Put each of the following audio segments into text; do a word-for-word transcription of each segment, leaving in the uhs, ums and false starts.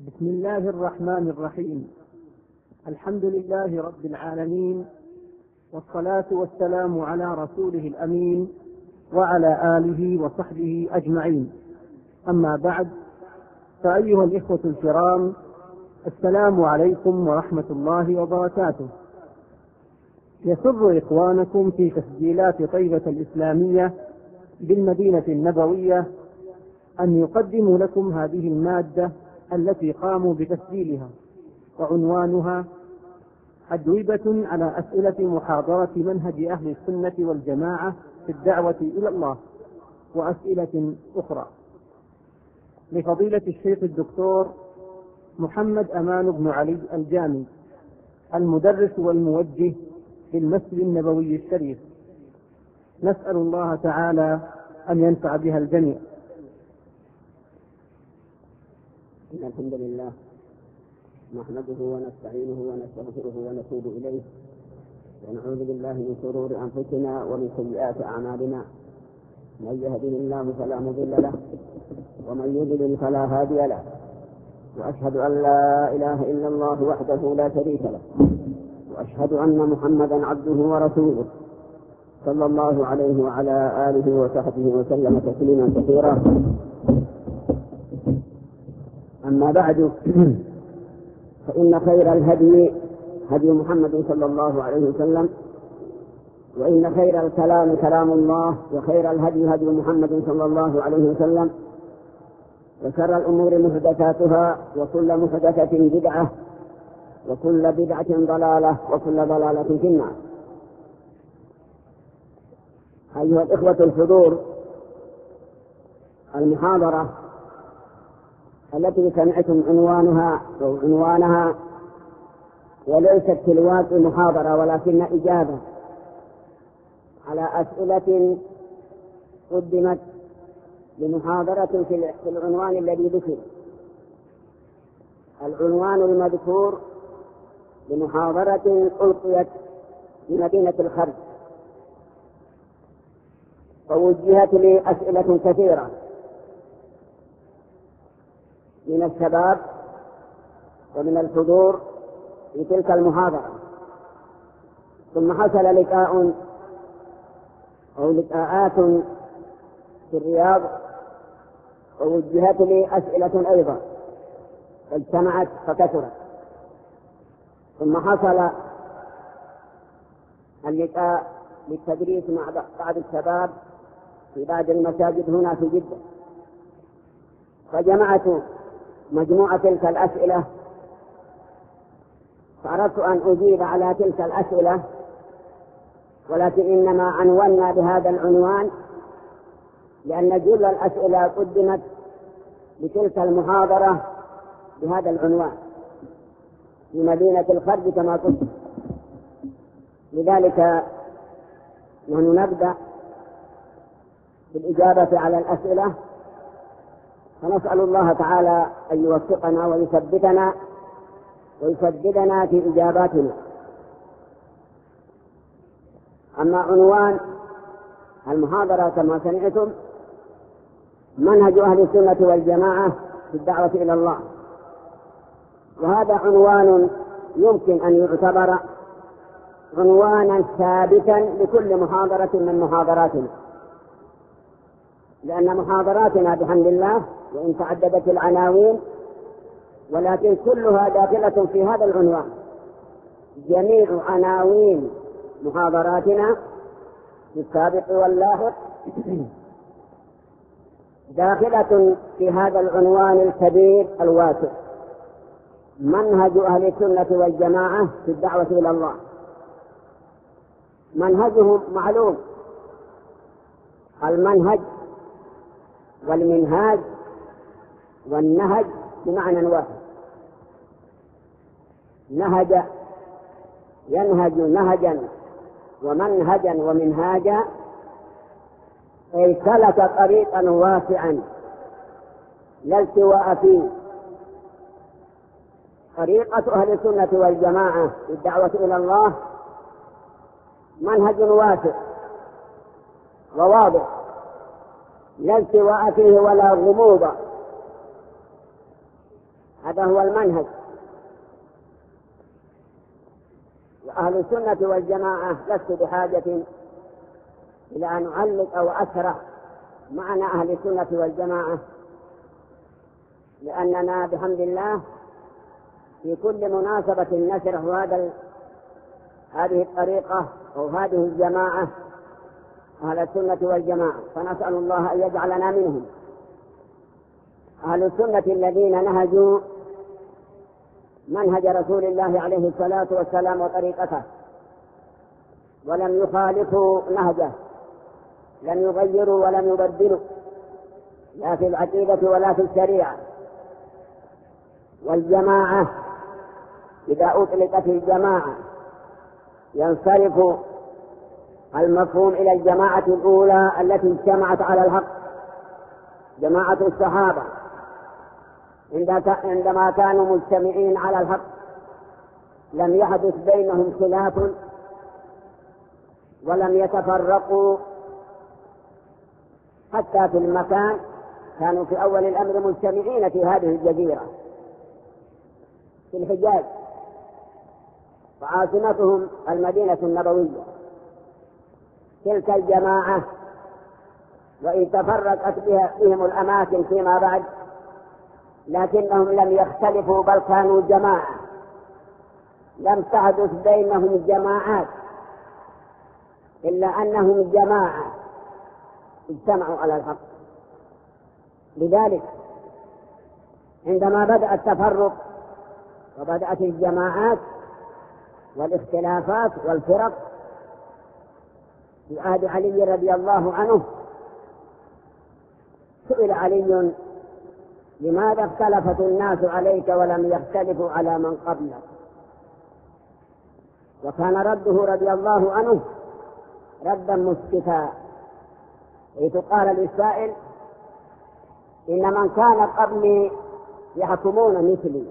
بسم الله الرحمن الرحيم. الحمد لله رب العالمين، والصلاة والسلام على رسوله الأمين وعلى آله وصحبه أجمعين. أما بعد، فأيها الإخوة الكرام، السلام عليكم ورحمة الله وبركاته. يسر إخوانكم في تسجيلات طيبة الإسلامية بالمدينة النبوية أن يقدموا لكم هذه المادة التي قاموا بتسجيلها، وعنوانها أجوبة على أسئلة محاضرة منهج أهل السنة والجماعة في الدعوة إلى الله، وأسئلة أخرى، لفضيلة الشيخ الدكتور محمد أمان بن علي الجامي، المدرس والموجه في المسجد النبوي الشريف. نسأل الله تعالى أن ينفع بها الجميع. إن الحمد لله نحمده ونستعينه ونستغفره ونتوب إليه، ونعوذ بالله من شرور أنفسنا ومن سيئات أعمالنا. من يهده الله فلا مضل له، ومن يضلل فلا هادي له، وأشهد أن لا إله إلا الله وحده لا شريك له، وأشهد أن محمدا عبده ورسوله صلى الله عليه وعلى آله وصحبه وسلم تسليما كثيرا. أما بعد، فإن خير الهدي هدي محمد صلى الله عليه وسلم، وإن خير الكلام كلام الله، وخير الهدي هدي محمد صلى الله عليه وسلم، وشر الأمور محدثاتها، وكل محدثة بدعة، وكل بدعة ضلالة، وكل ضلالة في النار. أيها الإخوة الحضور، المحاضرة التي سمعتم عنوانها أو عنوانها وليست في الواقع محاضرة، ولكن إجابة على أسئلة قدمت لمحاضرة في العنوان الذي ذكر. العنوان المذكور لمحاضرة ألقيت في مدينة الخرج، ووجهت لي أسئلة كثيرة من الشباب ومن الحضور في تلك المحاضرة. ثم حصل لقاء أو لقاءات في الرياض، ووجهت لي أسئلة أيضا اجتمعت فكثرت. ثم حصل اللقاء للتدريس مع بعض الشباب في بعض المساجد هنا في جدة، فجمعت مجموعة تلك الأسئلة، فأردت أن أجيب على تلك الأسئلة، ولكن إنما عنونا بهذا العنوان لأن جل الأسئلة قدمت لتلك المحاضرة بهذا العنوان في مدينة الخرج كما قلت. لذلك نحن نبدأ بالإجابة على الأسئلة، فنسأل الله تعالى أن يوفقنا ويثبتنا ويسددنا في إجاباتنا. أما عنوان المحاضرة كما سمعتم: منهج أهل السنة والجماعة في الدعوة إلى الله. وهذا عنوان يمكن أن يعتبر عنوانا ثابتا لكل محاضرة من محاضراتنا، لأن محاضراتنا بحمد الله وإن تعددت العناوين ولكن كلها داخلة في هذا العنوان. جميع عناوين محاضراتنا في السابق واللاحق داخلة في هذا العنوان الكبير الواسع: منهج أهل السنة والجماعة في الدعوة إلى الله. منهجهم معلوم، المنهج والمنهاج والنهج بمعنى واحد. نهج ينهج نهجا ومنهجا ومنهاجا، أي سلك طريقا واسعا لا التواء فيه. طريقة أهل السنة والجماعة في الدعوة إلى الله منهج واسع وواضح، لا التواء فيه ولا غموض. هذا هو المنهج. وأهل السنة والجماعة لست بحاجة إلى أن أعلق أو أشرح معنى أهل السنة والجماعة، لأننا بحمد الله في كل مناسبة نشرح هذا هذه الطريقة أو هذه الجماعة أهل السنة والجماعة، فنسأل الله أن يجعلنا منهم. أهل السنة الذين نهجوا منهج رسول الله عليه الصلاة والسلام وطريقته، ولم يخالفوا نهجه، لم يغيروا ولم يبدلوا، لا في العقيدة ولا في الشريعة. والجماعة إذا أطلقت الجماعة ينصرف المفهوم إلى الجماعة الأولى التي اجتمعت على الحق، جماعة الصحابة عندما كانوا مجتمعين على الحق لم يحدث بينهم خلاف ولم يتفرقوا حتى في المكان، كانوا في أول الأمر مجتمعين في هذه الجزيرة في الحجاز، وعاصمتهم المدينة النبوية. تلك الجماعة وإن تفرقت بهم الأماكن فيما بعد لكنهم لم يختلفوا، بل كانوا جماعة، لم تحدث بينهم جماعات إلا أنهم جماعة اجتمعوا على الحق. لذلك عندما بدأ التفرق وبدأت الجماعات والاختلافات والفرق في عهد علي رضي الله عنه، سئل علي: لماذا اختلفت الناس عليك ولم يختلفوا على من قبلك؟ وكان رده رضي الله عنه ردا مسكتا، حيث قال للسائل: إن من كان قبلي يحكمون مثلي،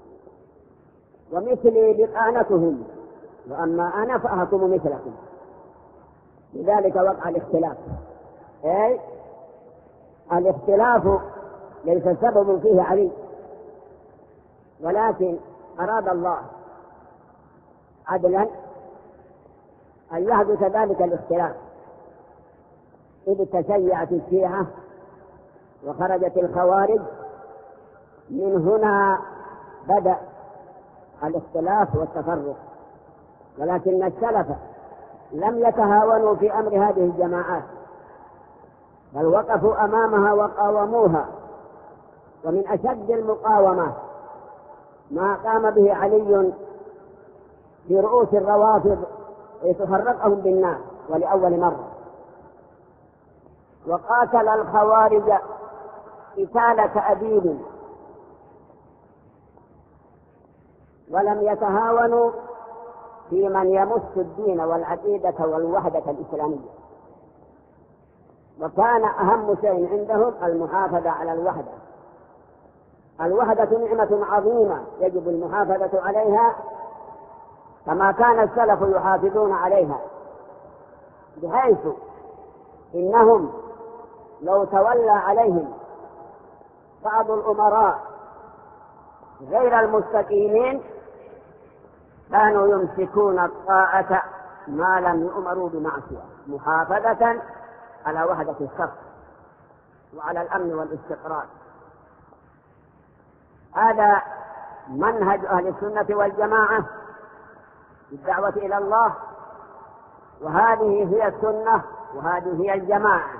ومثلي بطانتهم، وأما أنا فأحكم مثلكم. لذلك وقع الاختلاف. أي الاختلاف ليس سبب فيه علي، ولكن أراد الله عدلا أن يحدث ذلك الاختلاف، إذ تشيعت الشيعة وخرجت الخوارج، من هنا بدأ الاختلاف والتفرق. ولكن السلف لم يتهاونوا في أمر هذه الجماعات، بل وقفوا أمامها وقاوموها. ومن أشد المقاومة ما قام به علي في رؤوس الروافض ليتفرقهم بالناس ولأول مرة، وقاتل الخوارج قتال تأديب، ولم يتهاونوا في من يمس الدين والعقيدة والوحدة الإسلامية. وكان أهم شيء عندهم المحافظة على الوحدة. الوحدة نعمة عظيمة يجب المحافظة عليها كما كان السلف يحافظون عليها، بحيث إنهم لو تولى عليهم بعض الأمراء غير المستقيمين كانوا يمسكون الطاعة ما لم يؤمروا بمعصية، محافظة على وحدة الصف وعلى الأمن والاستقرار. هذا منهج أهل السنة والجماعة في الدعوة إلى الله، وهذه هي السنة وهذه هي الجماعة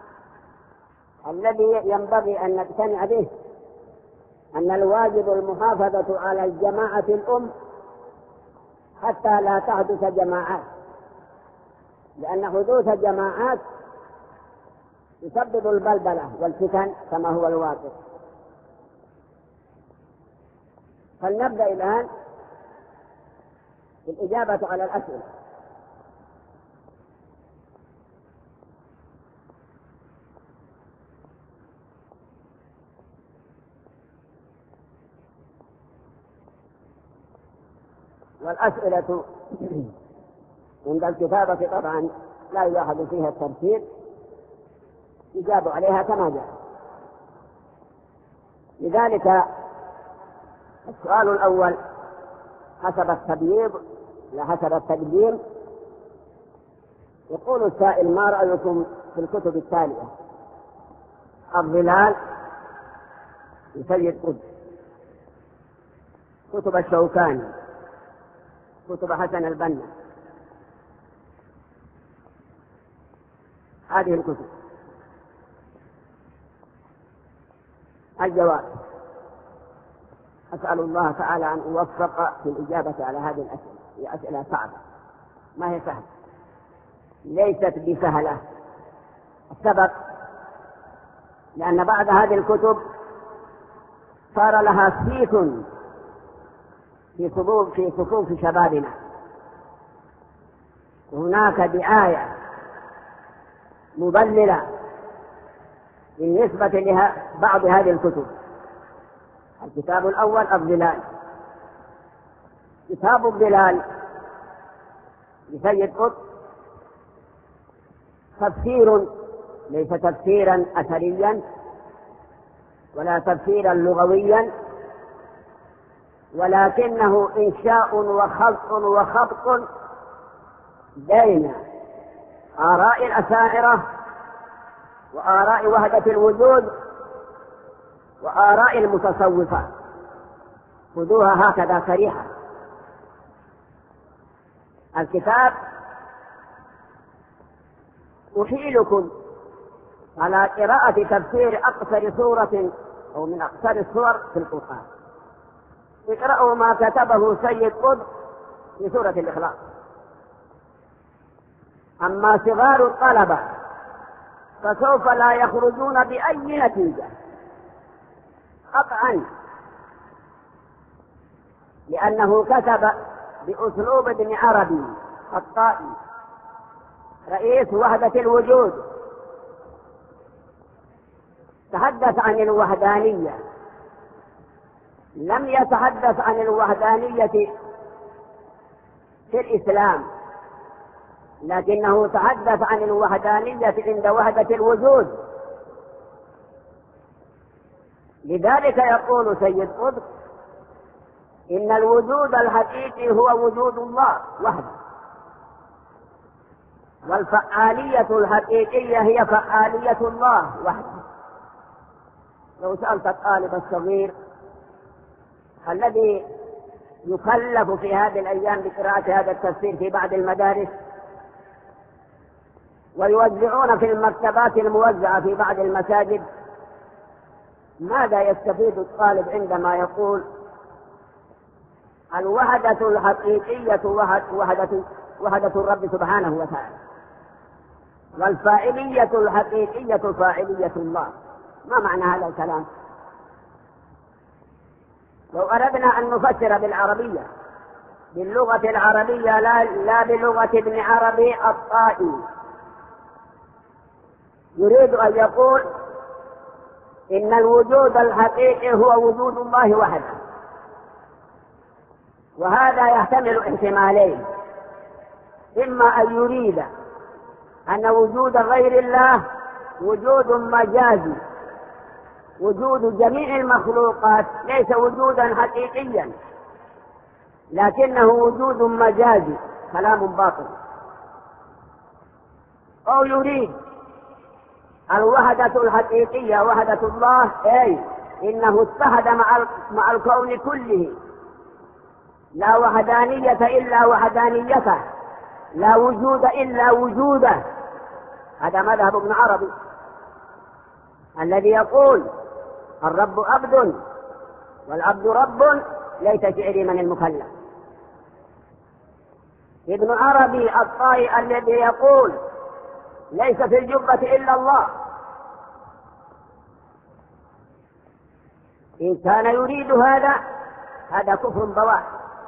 الذي ينبغي أن نقتنع به، أن الواجب المحافظة على الجماعة الأم حتى لا تحدث جماعات، لأن حدوث جماعات يسبب البلبلة والفتن كما هو الواقع. فلنبدأ الآن بالإجابة على الأسئلة. والأسئلة عند الكتابة طبعا لا يلاحظ فيها الترتيب، يجاب عليها كما جاء. لذلك السؤال الأول حسب التبييض لا حسب التقديم. يقول السائل: ما رأيكم في الكتب التالية؟ الظلال لسيد قطب، كتب الشوكاني، كتب حسن البنا، هذه الكتب. الجواب: أسأل الله تعالى أن أوفق في الإجابة على هذه الأسئلة. هي أسئلة صعبة، ما هي سهلة، ليست بسهلة. السبب لأن بعد هذه الكتب صار لها صيت في صفوف في صفوف شبابنا، وهناك دعاية مضللة بالنسبة لها بعض هذه الكتب. الكتاب الأول الظلال. كتاب الظلال لسيد قطب تفسير ليس تفسيرا أثريا ولا تفسيرا لغويا، ولكنه إنشاء وخلق وخبط بين آراء الأشاعرة وآراء وحدة الوجود وآراء المتصوفة. خذوها هكذا صريحة. الكتاب أحيلكم على قراءة تفسير أقصر سورة أو من أقصر السور في القرآن. اقرأوا ما كتبه سيد قطب في سورة الإخلاص. أما صغار الطلبة فسوف لا يخرجون بأي نتيجة قطعا، لأنه كتب بأسلوب ابن عربي الطائي رئيس وحدة الوجود. تحدث عن الوحدانية، لم يتحدث عن الوحدانية في الإسلام، لكنه تحدث عن الوحدانية عند وحدة الوجود. لذلك يقول سيد قطب: إن الوجود الحقيقي هو وجود الله وحده، والفعالية الحقيقية هي فعالية الله وحده. لو سألت الطالب الصغير الذي يكلف في هذه الأيام بقراءة هذا التفسير في بعض المدارس ويوزعون في المكتبات الموزعة في بعض المساجد، ماذا يستفيد الطالب عندما يقول الوحدة الحقيقية وحدة, وحدة الرب سبحانه وتعالى، والفاعلية الحقيقية فاعلية الله؟ ما معنى هذا الكلام؟ لو أردنا أن نفسر بالعربية باللغة العربية لا, لا بلغة ابن عربي الطائي، يريد أن يقول إن الوجود الحقيقي هو وجود الله وحده. وهذا يحتمل احتمالين: إما أن يريد أن وجود غير الله وجود مجازي، وجود جميع المخلوقات ليس وجودا حقيقيا لكنه وجود مجازي، كلام باطل. أو يريد الوحدة الحقيقية وحدة الله، أي إنه اتحد مع مع الكون كله، لا وحدانية إلا وحدانيته، لا وجود إلا وجوده. هذا مذهب ابن عربي الذي يقول الرب عبد والعبد رب، ليس شعري من المكلف. ابن عربي الطائي الذي يقول ليس في الجبة إلا الله. إن كان يريد هذا هذا كفر بواح،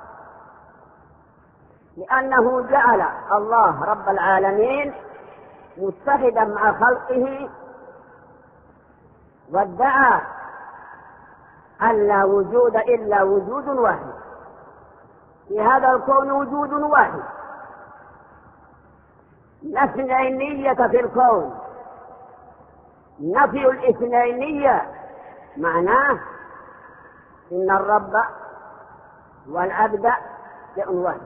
لأنه جعل الله رب العالمين متحدا مع خلقه، وادعى أن لا وجود إلا وجود واحد. في هذا الكون وجود واحد، لا اثنينية في الكون. نفي الاثنينية معناه إن الرب والعبد شيء واحد.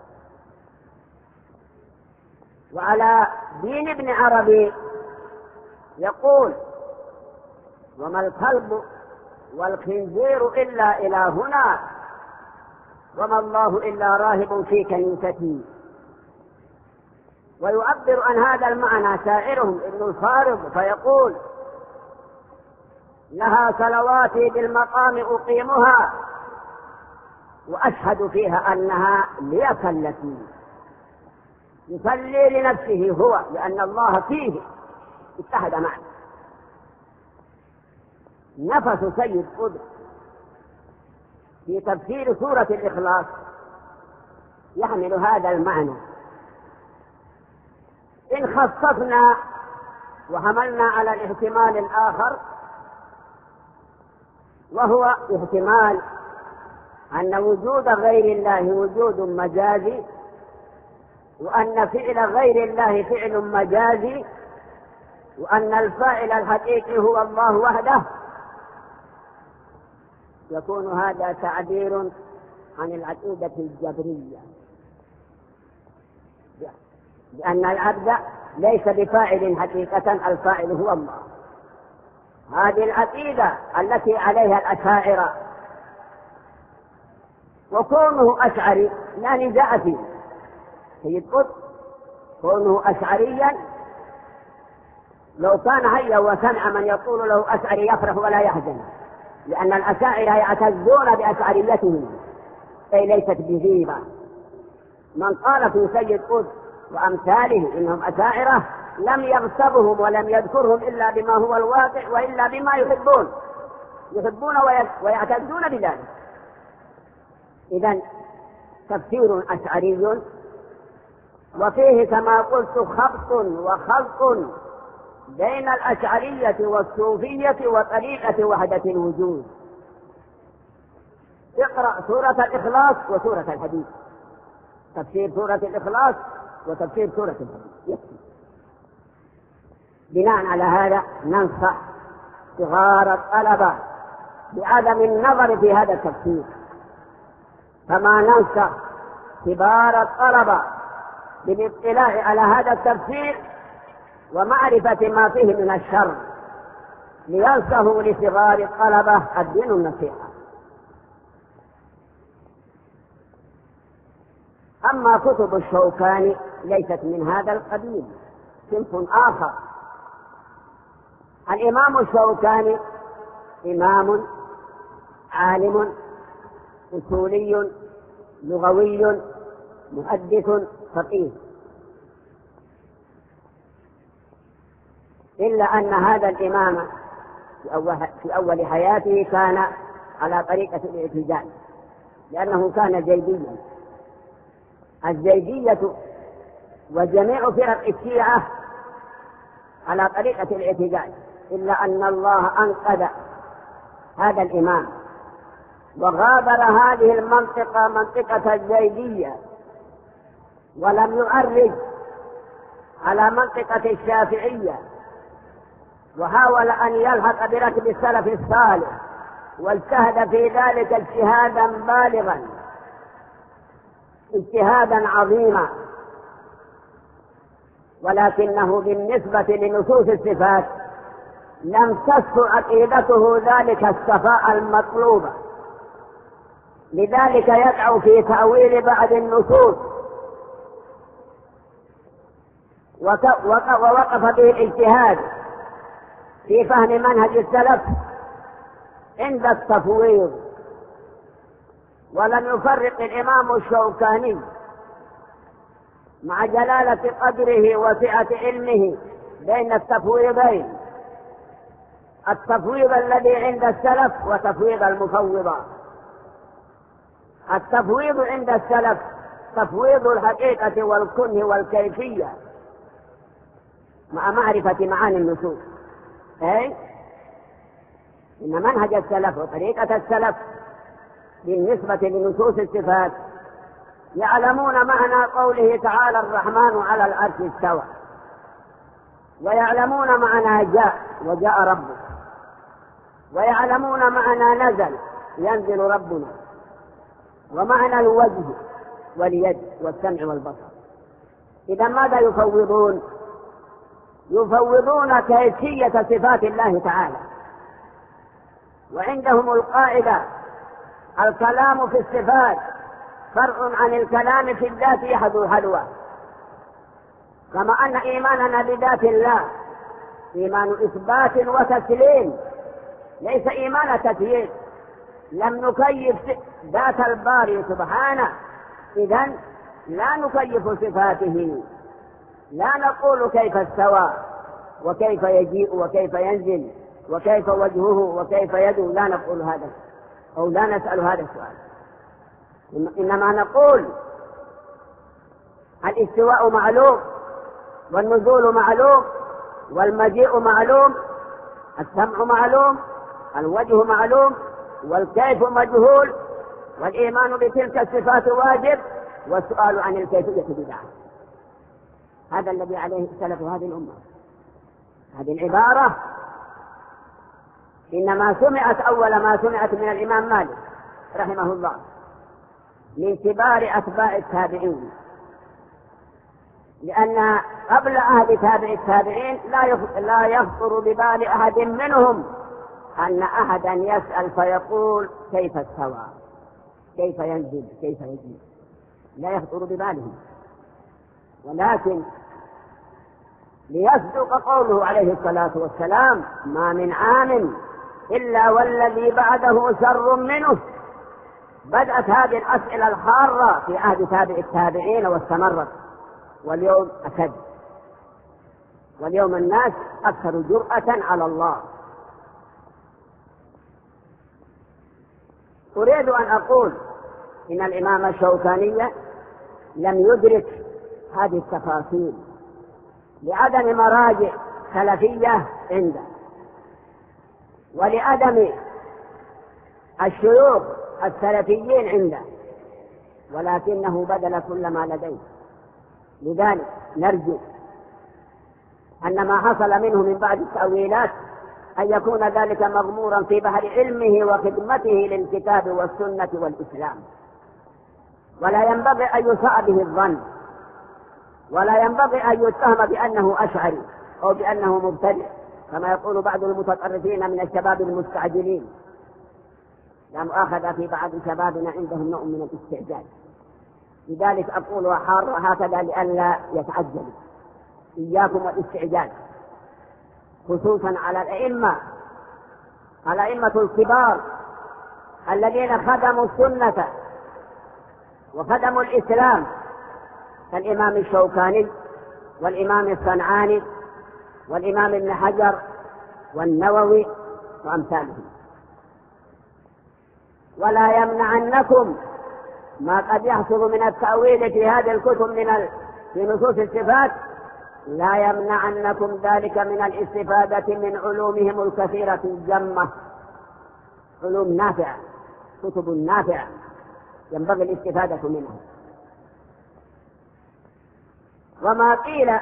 وعلى دين ابن عربي يقول: وما الكلب والخنزير إلا إلهنا وما الله إلا راهب في كنيسته. ويعبر عن هذا المعنى شاعرهم ابن الفارض فيقول: لها صلواتي بالمقام أقيمها وأشهد فيها أنها لي كالتي. يصلي لنفسه هو لأن الله فيه اتحد معه. نفس سيد قطب في تفسير سورة الإخلاص يحمل هذا المعنى. إن خصصنا وحملنا على الاحتمال الآخر، وهو احتمال أن وجود غير الله وجود مجازي، وأن فعل غير الله فعل مجازي، وأن الفاعل الحقيقي هو الله وحده، يكون هذا تعبير عن العقيدة الجبرية، لأن العبد ليس بفاعل حقيقة، الفاعل هو الله. هذه العقيدة التي عليها الأشاعرة، وكونه أشعري لا نزاع فيه. سيد قطب كونه أشعريا لو كان هيا وسمع من يقول له أشعري يفرح ولا يحزن، لأن الأشاعرة يعتزون بأشعريتهم، أي ليست بغيبة. من قال في سيد قطب وأمثاله إنهم أشاعرة لم يغتبهم ولم يذكرهم إلا بما هو الواقع وإلا بما يحبون يحبون ويعتزون بذلك. إذن تفسير أشعري، وفيه كما قلت خبط وخلط بين الأشعرية والصوفية وطريقة وحدة الوجود. اقرأ سورة الإخلاص وسورة الحديث، تفسير سورة الإخلاص وتفسير سورة الحديث. بناء على هذا ننصح صغار الطلبة بعدم النظر في هذا التفسير، كما ننصح كبار الطلبة بالاطلاع على هذا التفسير ومعرفة ما فيه من الشر، لينصحوا لصغار الطلبة الدين النصيحة. أما كتب الشوكاني ليست من هذا القبيل، صنف آخر. الإمام الشوكاني إمام عالم أصولي لغوي محدث فقيه، إلا أن هذا الإمام في أول حياته كان على طريقة الاعتزال، لأنه كان زيديا. الزيدية وجميع فرق الشيعة على طريقة الاعتزال، إلا أن الله أنقذ هذا الإمام وغادر هذه المنطقة منطقة الزيدية، ولم يعرج على منطقة الشافعية، وحاول أن يلحق بركب السلف الصالح، واجتهد في ذلك اجتهادا بالغا اجتهادا عظيما، ولكنه بالنسبة لنصوص الصفات لم تصف عقيدته ذلك الصفاء المطلوب، لذلك يدعو في تأويل بعض النصوص، ووقف به الاجتهاد في فهم منهج السلف عند التفويض. ولم يفرق الإمام الشوكاني مع جلالة قدره وسعة علمه بين التفويضين، التفويض الذي عند السلف وتفويض المفوضة. التفويض عند السلف تفويض الحقيقة والكنه والكيفية مع معرفة معاني النصوص، أي إن منهج السلف وطريقة السلف بالنسبة لنصوص الصفات يعلمون معنى قوله تعالى الرحمن على العرش استوى، ويعلمون معنى جاء وجاء ربك، ويعلمون معنى نزل ينزل ربنا، ومعنى الوجه واليد والسمع والبصر. إذا ماذا يفوضون؟ يفوضون كيفية صفات الله تعالى، وعندهم القاعدة: الكلام في الصفات فرع عن الكلام في الذات يحذو حذوه. كما أن إيماننا بذات الله إيمان إثبات وتسليم، ليس إيمان تكييف. لم نكيف ذات الباري سبحانه، إذن لا نكيف صفاته، لا نقول كيف استوى وكيف يجيء وكيف ينزل وكيف وجهه وكيف يده، لا نقول هذا أو لا نسأل هذا السؤال. إنما نقول الاستواء معلوم، والنزول معلوم، والمجيء معلوم، السمع معلوم، الوجه معلوم، والكيف مجهول، والإيمان بتلك الصفات واجب، والسؤال عن الكيفية بدعة. هذا الذي عليه سلف هذه الأمة. هذه العبارة إنما سمعت أول ما سمعت من الإمام مالك رحمه الله من كبار أتباع التابعين، لأن قبل عهد تابع التابعين لا يخطر ببال أحد منهم أن أحدا يسأل فيقول كيف استوى، كيف ينزل، كيف يجيء، لا يخطر ببالهم. ولكن ليصدق قوله عليه الصلاة والسلام: ما من عام إلا والذي بعده شر منه. بدأت هذه الأسئلة الحارة في عهد تابع التابعين واستمرت، واليوم أشد، واليوم الناس أكثر جرأة على الله. أريد أن أقول إن الإمام الشوكاني لم يدرك هذه التفاصيل لعدم مراجع سلفية عنده، ولعدم الشيوخ السلفيين عنده، ولكنه بذل كل ما لديه. لذلك نرجو أن ما حصل منه من بعض التأويلات أن يكون ذلك مغمورا في بحر علمه وخدمته للكتاب والسنة والإسلام، ولا ينبغي أن يساء به الظن، ولا ينبغي أن يتهم بأنه أشعري أو بأنه مبتدع كما يقول بعض المتطرفين من الشباب المستعجلين. لا مؤاخذة في بعض شبابنا عندهم نوع من الاستعجال، لذلك أقول وحار هكذا لئلا يتعجلوا. إياكم والاستعجال، خصوصا على الأئمة الأئمة الكبار الذين خدموا السنة وخدموا الإسلام، كالإمام الشوكاني والإمام الصنعاني والإمام ابن حجر والنووي وأمثالهم. ولا يمنعنكم ما قد يحصل من التأويل في هذه الكتب من ال... في نصوص الصفات، لا يمنعنكم ذلك من الاستفادة من علومهم الكثيرة الجمة. علوم نافعة، كتب نافعة ينبغي الاستفادة منها. وما قيل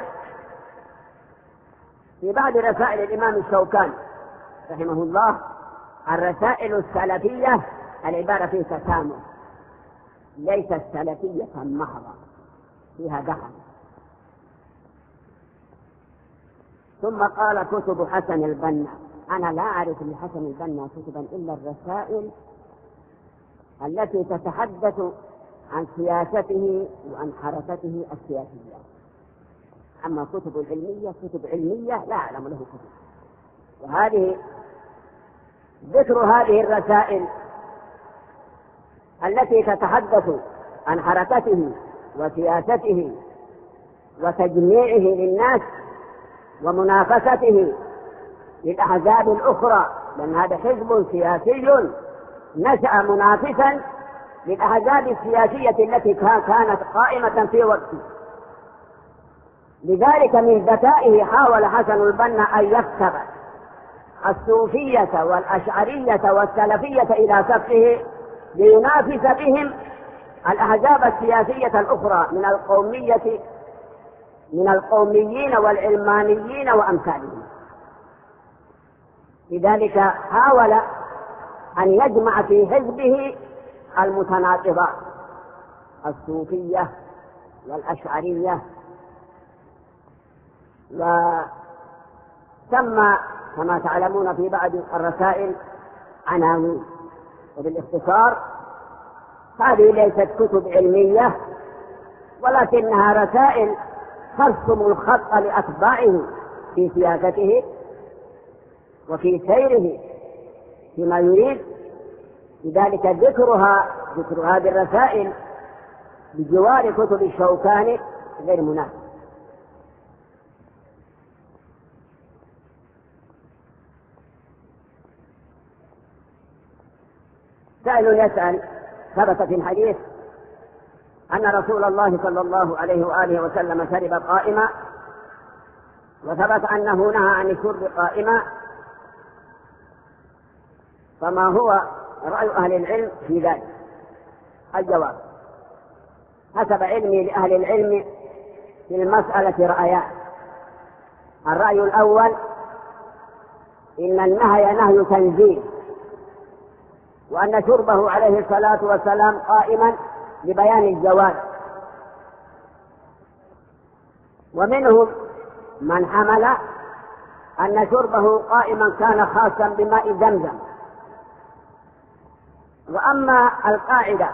في بعض رسائل الإمام الشوكاني رحمه الله: الرسائل السلفية العبارة فيه تسامح، ليست سلفية محضة فيها دخل. ثم قال: كتب حسن البنا. أنا لا أعرف لحسن البنا كتبا إلا الرسائل التي تتحدث عن سياسته وعن حركته السياسية. أما كتب العلمية كتب علمية لا أعلم له كتب. وهذه ذكر هذه الرسائل التي تتحدث عن حركته وسياسته وتجميعه للناس ومنافسته للأحزاب الأخرى، لأن هذا حزب سياسي نشأ منافسا للأحزاب السياسية التي كانت قائمة في وقته. لذلك من ذكائه حاول حسن البنا أن يكتب الصوفية والأشعرية والسلفية إلى صفه لينافس بهم الأحزاب السياسية الأخرى من القومية من القوميين والعلمانيين وأمثالهم. لذلك حاول أن يجمع في حزبه المتناقضات الصوفية والأشعرية. وسمى كما تعلمون في بعض الرسائل عناوين، وبالاختصار هذه ليست كتب علمية ولكنها رسائل ترسم الخط لأتباعه في سياسته وفي سيره فيما يريد. لذلك ذكرها ذكر هذه الرسائل بجوار كتب الشوكاني غير مناسب. سائل يسأل: ثبت في الحديث أن رسول الله صلى الله عليه وآله وسلم شرب قائما، وثبت أنه نهى عن الشرب قائما، فما هو رأي أهل العلم في ذلك؟ الجواب: حسب علمي لأهل العلم في المسألة رأيان. الرأي الأول: إن النهي نهي تنزيل، وأن شربه عليه الصلاة والسلام قائما لبيان الجواز. ومنهم من حمل أن شربه قائما كان خاصا بماء زمزم. وأما القاعدة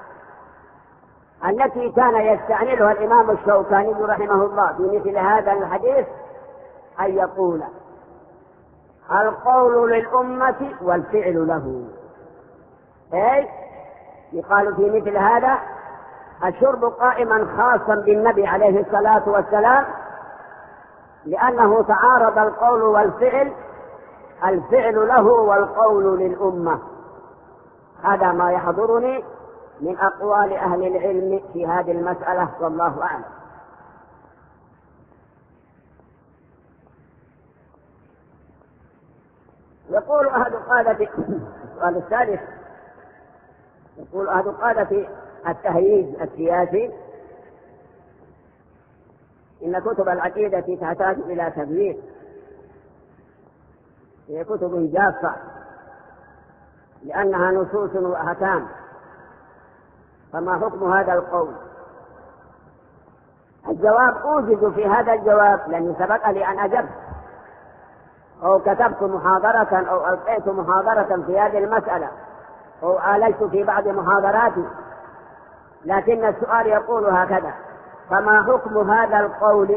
التي كان يستعملها الإمام الشوكاني رحمه الله في مثل هذا الحديث أن يقول: القول للأمة والفعل له. أي يقال في مثل هذا: الشرب قائما خاصا بالنبي عليه الصلاة والسلام لأنه تعارض القول والفعل، الفعل له والقول للأمة. هذا ما يحضرني من أقوال أهل العلم في هذه المسألة، والله أعلم. يقول أحد قادة السؤال الثالث، يقول أحد قادة التهييج السياسي: إن كتب العقيدة تحتاج إلى تغيير، هي كتب جافة لأنها نصوص وأحكام، فما حكم هذا القول؟ الجواب: أوجد في هذا الجواب لأني سبق لي أن أجبت أو كتبت محاضرة أو ألقيت محاضرة في هذه المسألة أو عالجت في بعض محاضراتي، لكن السؤال يقول هكذا: فما حكم هذا القول؟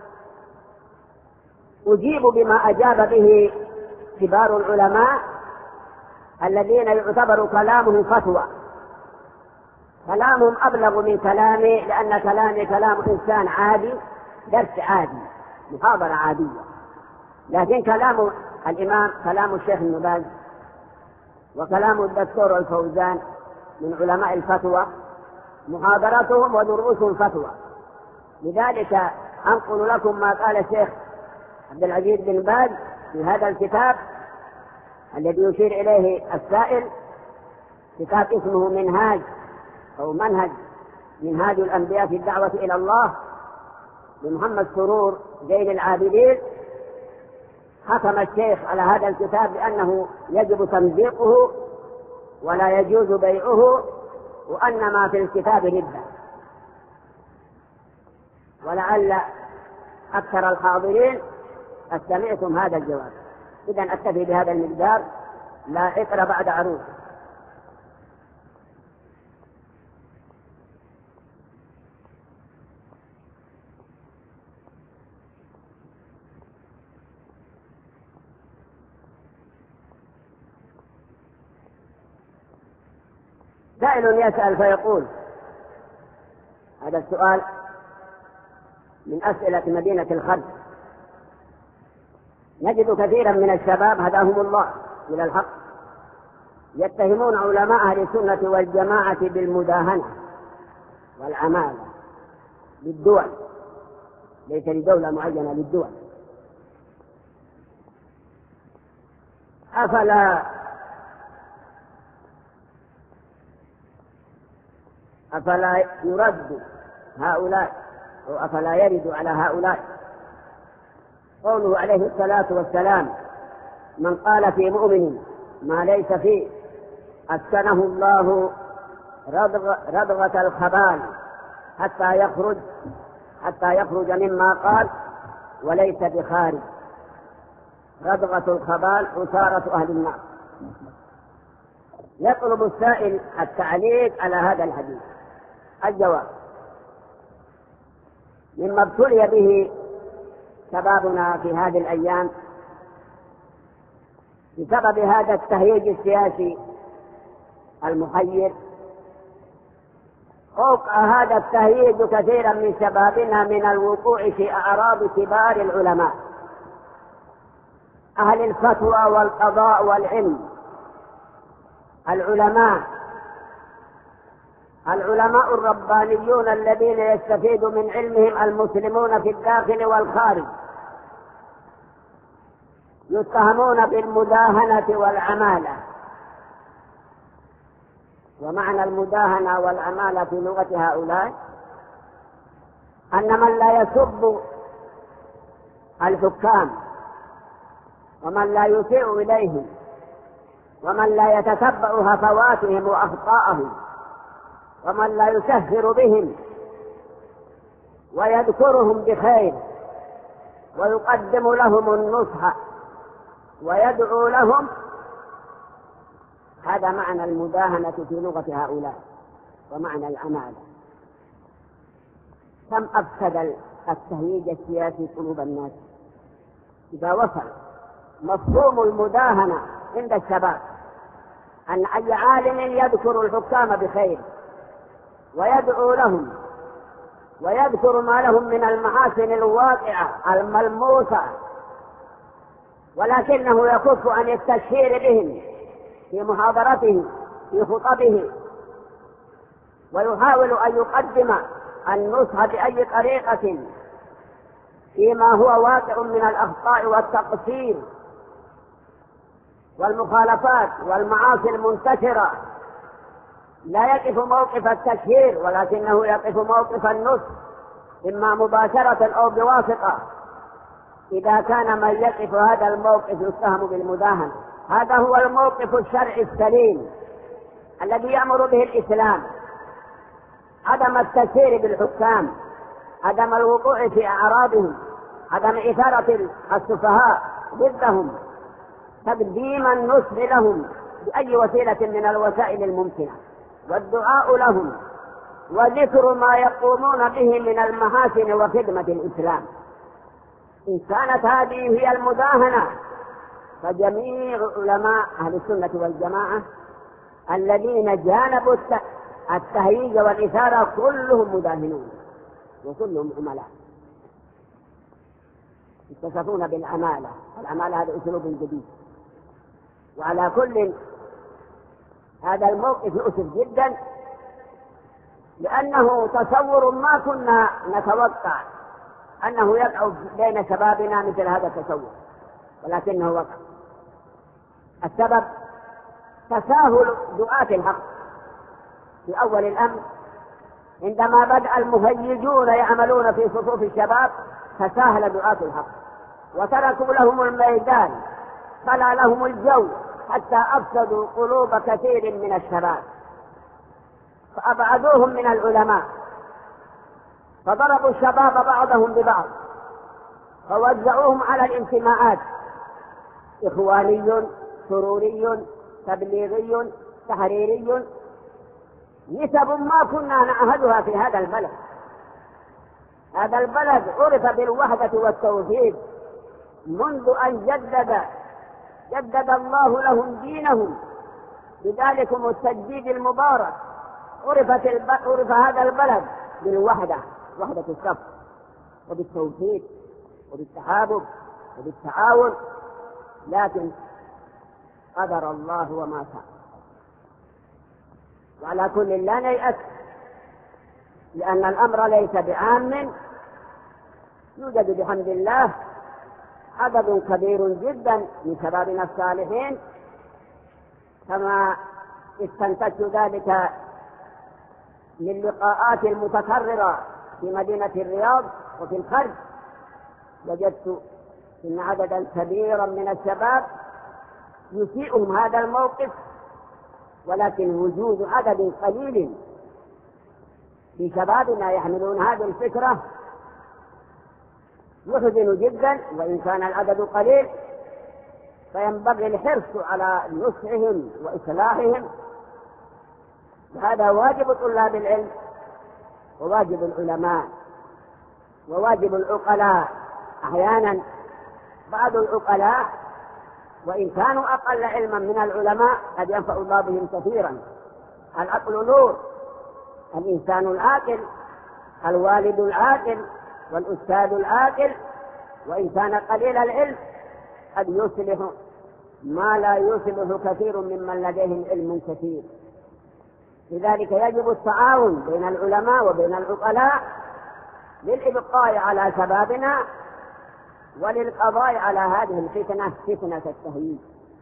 أجيب بما أجاب به كبار العلماء الذين يعتبر كلامهم فتوى. كلامهم أبلغ من كلامي، لأن كلامي كلام إنسان عادي، درس عادي، محاضرة عادية، لكن كلام الإمام كلام الشيخ ابن باز وكلام الدكتور الفوزان من علماء الفتوى، محاضراتهم ودروسهم فتوى. لذلك أنقل لكم ما قال الشيخ عبد العزيز بن باز في هذا الكتاب الذي يشير إليه السائل، كتاب اسمه منهاج أو منهج منهاج الأنبياء في الدعوة إلى الله لمحمد سرور زين العابدين. حكم الشيخ على هذا الكتاب بأنه يجب تمزيقه ولا يجوز بيعه، وأن ما في الكتاب ردة. ولعل أكثر الحاضرين استمعتم هذا الجواب. إذن أكتفي بهذا المقدار، لا عقر بعد عروض. سائل يسأل فيقول: هذا السؤال من أسئلة مدينة الخرج. نجد كثيرا من الشباب هداهم الله إلى الحق يتهمون علماء أهل السنة والجماعة بالمداهنة والعمالة للدول، ليس لدولة معينة، للدول. أفلا أفلا يرد هؤلاء أو أفلا يرد على هؤلاء قوله عليه الصلاة والسلام: من قال في مؤمن ما ليس فيه أسكنه الله رضغ رضغة الخبال حتى يخرج حتى يخرج مما قال وليس بخارج. رضغة الخبال عصارة أهل النار. يطلب السائل التعليق على هذا الحديث. الجواب: مما ابتلي به شبابنا في هذه الأيام بسبب هذا التهييج السياسي المحير، فوق هذا التهييج كثيرا من شبابنا من الوقوع في أعراض كبار العلماء أهل الفتوى والقضاء والعلم. العلماء العلماء الربانيون الذين يستفيد من علمهم المسلمون في الداخل والخارج يتهمون بالمداهنة والعمالة. ومعنى المداهنة والعمالة في لغة هؤلاء أن من لا يسب الحكام ومن لا يسيء إليهم ومن لا يتتبع هفواتهم وأخطاءهم ومن لا يسهر بهم ويذكرهم بخير ويقدم لهم النصح ويدعو لهم، هذا معنى المداهنة في لغة هؤلاء ومعنى العمالة. كم أفسد التهييج السياسي قلوب الناس إذا وصل مفهوم المداهنة عند الشباب أن أي عالم يذكر الحكام بخير ويدعو لهم ويذكر ما لهم من المحاسن الواقعة الملموسة، ولكنه يكف عن التشهير بهم في محاضرته في خطبه، ويحاول أن يقدم النصح بأي طريقة فيما هو واقع من الأخطاء والتقصير والمخالفات والمعاصي المنتشرة. لا يقف موقف التشهير ولكنه يقف موقف النصح، إما مباشرة أو بواسطة. إذا كان من يقف هذا الموقف يتهم بالمداهنة، هذا هو الموقف الشرعي السليم الذي يأمر به الإسلام: عدم التشهير بالحكام، عدم الوقوع في أعراضهم، عدم إثارة السفهاء ضدهم، تقديم النصح لهم بأي وسيلة من الوسائل الممكنة، والدعاء لهم، وذكر ما يقومون به من المحاسن وخدمة الإسلام. إن كانت هذه هي المداهنة فجميع علماء أهل السنة والجماعة الذين جانبوا التهييج والإثارة كلهم مداهنون وكلهم عملاء يتصفون بالعمالة. العمالة هذا أسلوب جديد. وعلى كل هذا الموقف يؤسف جدا، لأنه تصور ما كنا نتوقع أنه يقع بين شبابنا مثل هذا التصور، ولكنه وقع. السبب تساهل دعاة الحق في أول الأمر. عندما بدأ المهيجون يعملون في صفوف الشباب تساهل دعاة الحق وتركوا لهم الميدان، خلا لهم الجو، حتى أفسدوا قلوب كثير من الشباب فأبعدوهم من العلماء، فضربوا الشباب بعضهم ببعض فوزعوهم على الانتماءات: إخواني، سروري، تبليغي، تحريري، نسب ما كنا نعهدها في هذا البلد. هذا البلد عرف بالوحدة والتوحيد منذ أن جدد جدد الله لهم دينهم بذلكم التجديد المبارك. عرفت الب... عرف هذا البلد بالوحدة، وحدة الصف، وبالتوحيد وبالتحابب وبالتعاون، لكن قدر الله وما شاء. وعلى كل لا نيأس، لأن الأمر ليس بعام. يوجد بحمد الله عدد كبير جدا من شبابنا الصالحين، كما استنتجت ذلك من لقاءات المتكررة في مدينة الرياض وفي الخرج. وجدت إن عددا كبيرا من الشباب يسيئهم هذا الموقف ولكن وجود عدد قليل في شبابنا يحملون هذه الفكرة يحزن جدا، وإن كان العدد قليل فينبغي الحرص على نصحهم وإصلاحهم. هذا واجب طلاب العلم وواجب العلماء وواجب العقلاء. أحيانا بعض العقلاء وإن كانوا أقل علما من العلماء قد ينفع الله بهم كثيرا. العقل نور، الإنسان العاقل، الوالد العاقل والأستاذ العاقل وإن كان قليل العلم قد يصلح ما لا يصلح كثير ممن لديهم علم كثير. لذلك يجب التعاون بين العلماء وبين العقلاء للإبقاء على شبابنا وللقضاء على هذه الفتنة، فتنة التهييج.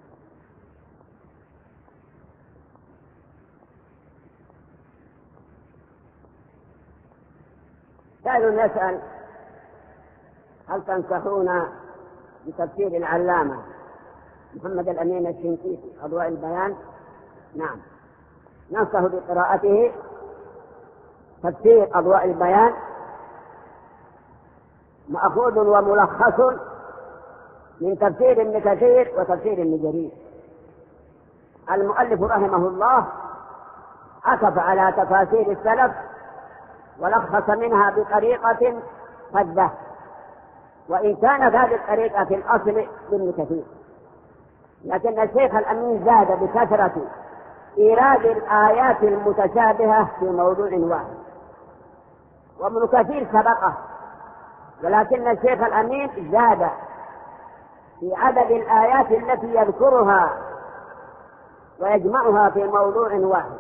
سائل يسأل: هل تنصحون بتفسير العلامة محمد الأمين الشنقيطي أضواء البيان؟ نعم، ننصح بقراءته. تفسير أضواء البيان مأخوذ وملخص من تفسير ابن كثير وتفسير ابن جرير. المؤلف رحمه الله عكف على تفاسير السلف ولخص منها بطريقة فذة، وإن كانت هذه الطريقة في الأصل لابن كثير، لكن الشيخ الأمين زاد بكثرة إيراد الآيات المتشابهة في موضوع واحد، وابن كثير سبقه، ولكن الشيخ الأمين زاد في عدد الآيات التي يذكرها ويجمعها في موضوع واحد.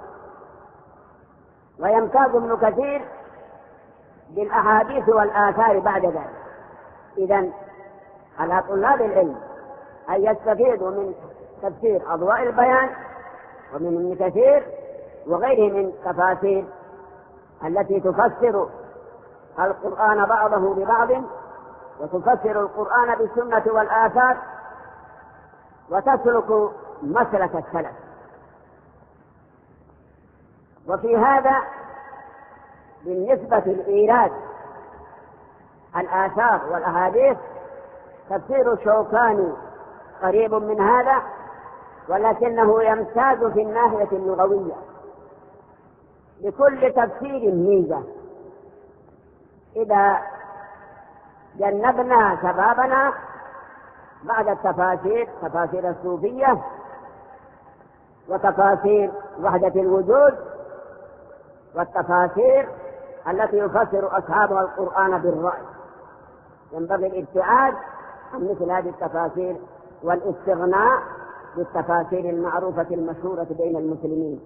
ويمتاز ابن كثير بالأحاديث والآثار بعد ذلك. إذن على طلاب العلم أن يستفيدوا من تفسير أضواء البيان ومن ابن كثير وغيره من تفاسير التي تفسر القرآن بعضه ببعض وتفسر القرآن بالسنة والآثار وتسلك مسلك السلف. وفي هذا بالنسبة لإيراد الآثار والأحاديث تفسير الشوكاني قريب من هذا، ولكنه يمتاز في الناحية اللغوية. لكل تفسير ميزة. إذا جنبنا شبابنا بعد التفاسير تفاسير الصوفية وتفاسير وحدة الوجود والتفاسير التي يفسر أصحابها القرآن بالرأي، ينبغي الابتعاد عن مثل هذه التفاسير والاستغناء بالتفاسير المعروفة المشهورة بين المسلمين.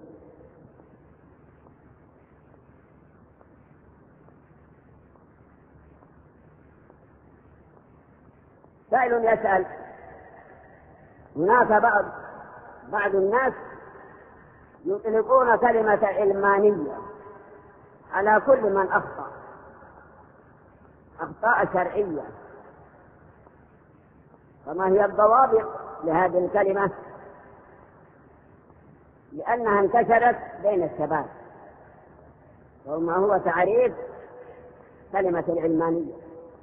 سائل يسأل: هناك بعض بعض الناس يطلقون كلمة علمانية على كل من أخطأ أخطاء شرعية، فما هي الضوابط لهذه الكلمة؟ لأنها انتشرت بين الشباب، وما هو تعريف كلمة العلمانية؟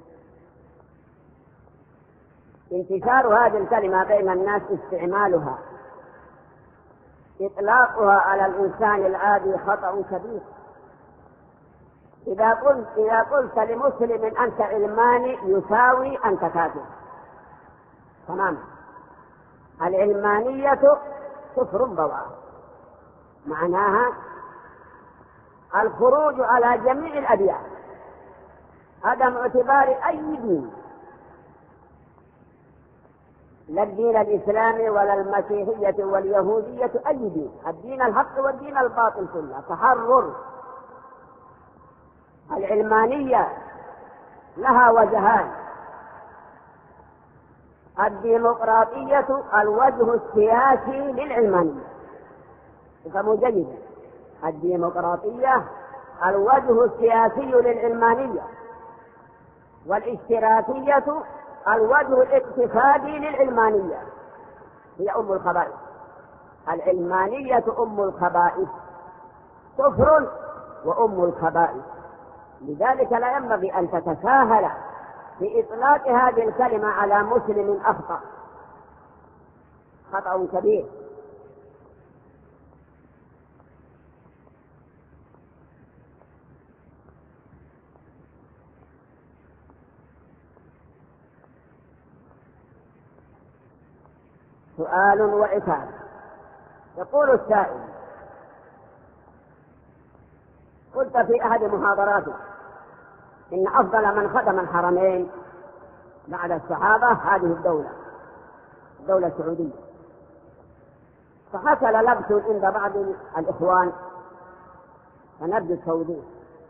انتشار هذه الكلمة بين الناس استعمالها إطلاقها على الإنسان العادي خطأ كبير. إذا قلت إذا قلت لمسلم أنت علماني يساوي أنت كافر تماما. العلمانية كفر بواح، معناها الخروج على جميع الأديان، عدم اعتبار أي دين، لا الدين الإسلامي ولا المسيحية واليهودية، أي دين، الدين الحق والدين الباطل كله، تحرر. العلمانية لها وجهان: الديمقراطية الوجه السياسي للعلمانية، فمو جيدا، الديمقراطية الوجه السياسي للعلمانية، والاشتراكية الوجه الاقتصادي للعلمانية، هي أم الخبائث. العلمانية أم الخبائث، كفر وأم الخبائث. لذلك لا ينبغي أن تتساهل في إطلاق هذه الكلمة على مسلم أخطأ، خطأ كبير. سؤال وعتاب. يقول السائل: قلت في أحد محاضراتك إن أفضل من خدم الحرمين بعد الصحابة هذه الدولة، الدولة السعودية، فحصل لبس عند بعض الإخوان فنرجو التوضيح.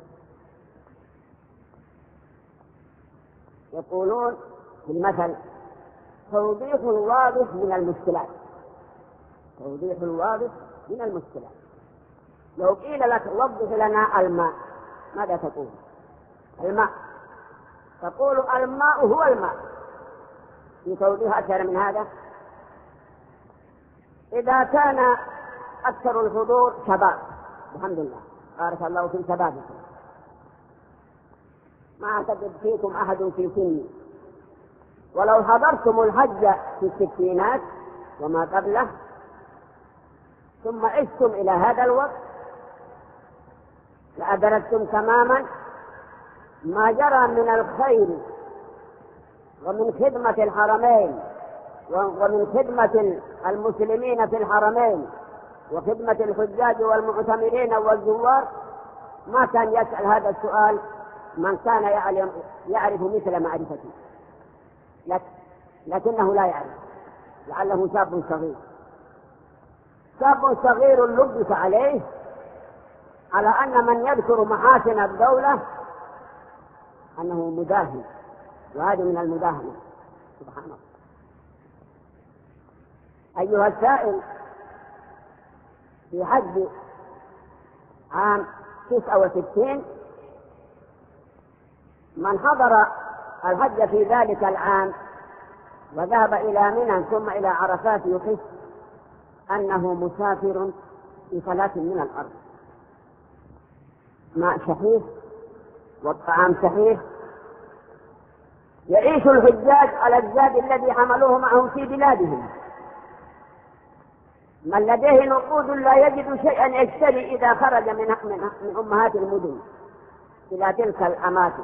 يقولون في المثل: توضيح واضح من المشكلات، توضيح واضح من المشكلات. لو قيل لك وضح لنا الماء ماذا تقول؟ الماء، تقول الماء هو الماء. في توضيح أكثر من هذا؟ إذا كان أكثر الحضور شباب، الحمد لله، بارك الله في شبابكم، ما أعتقد فيكم أحد في سني، ولو حضرتم الحج في الستينات وما قبله ثم عشتم إلى هذا الوقت لأدركتم تماما ما جرى من الخير ومن خدمة الحرمين ومن خدمة المسلمين في الحرمين وخدمة الحجاج والمعتمرين والزوار. ما كان يسأل هذا السؤال من كان يعرف مثل معرفتي، لكنه لا يعرف، لعله شاب صغير، شاب صغير لبس عليه على أن من يذكر محاسن الدولة أنه مداهن، وهذا من المداهنة. سبحان الله. أيها السائل، في حج عام تسعة وستين من حضر الحج في ذلك العام وذهب إلى منى ثم إلى عرفات يحس أنه مسافر في فلاة من الأرض، ماء صحيح والطعام صحيح، يعيش الحجاج على الزاد الذي حملوه معهم في بلادهم. من لديه نقود لا يجد شيئا يشتري إذا خرج من من أمهات المدن إلى تلك الأماكن.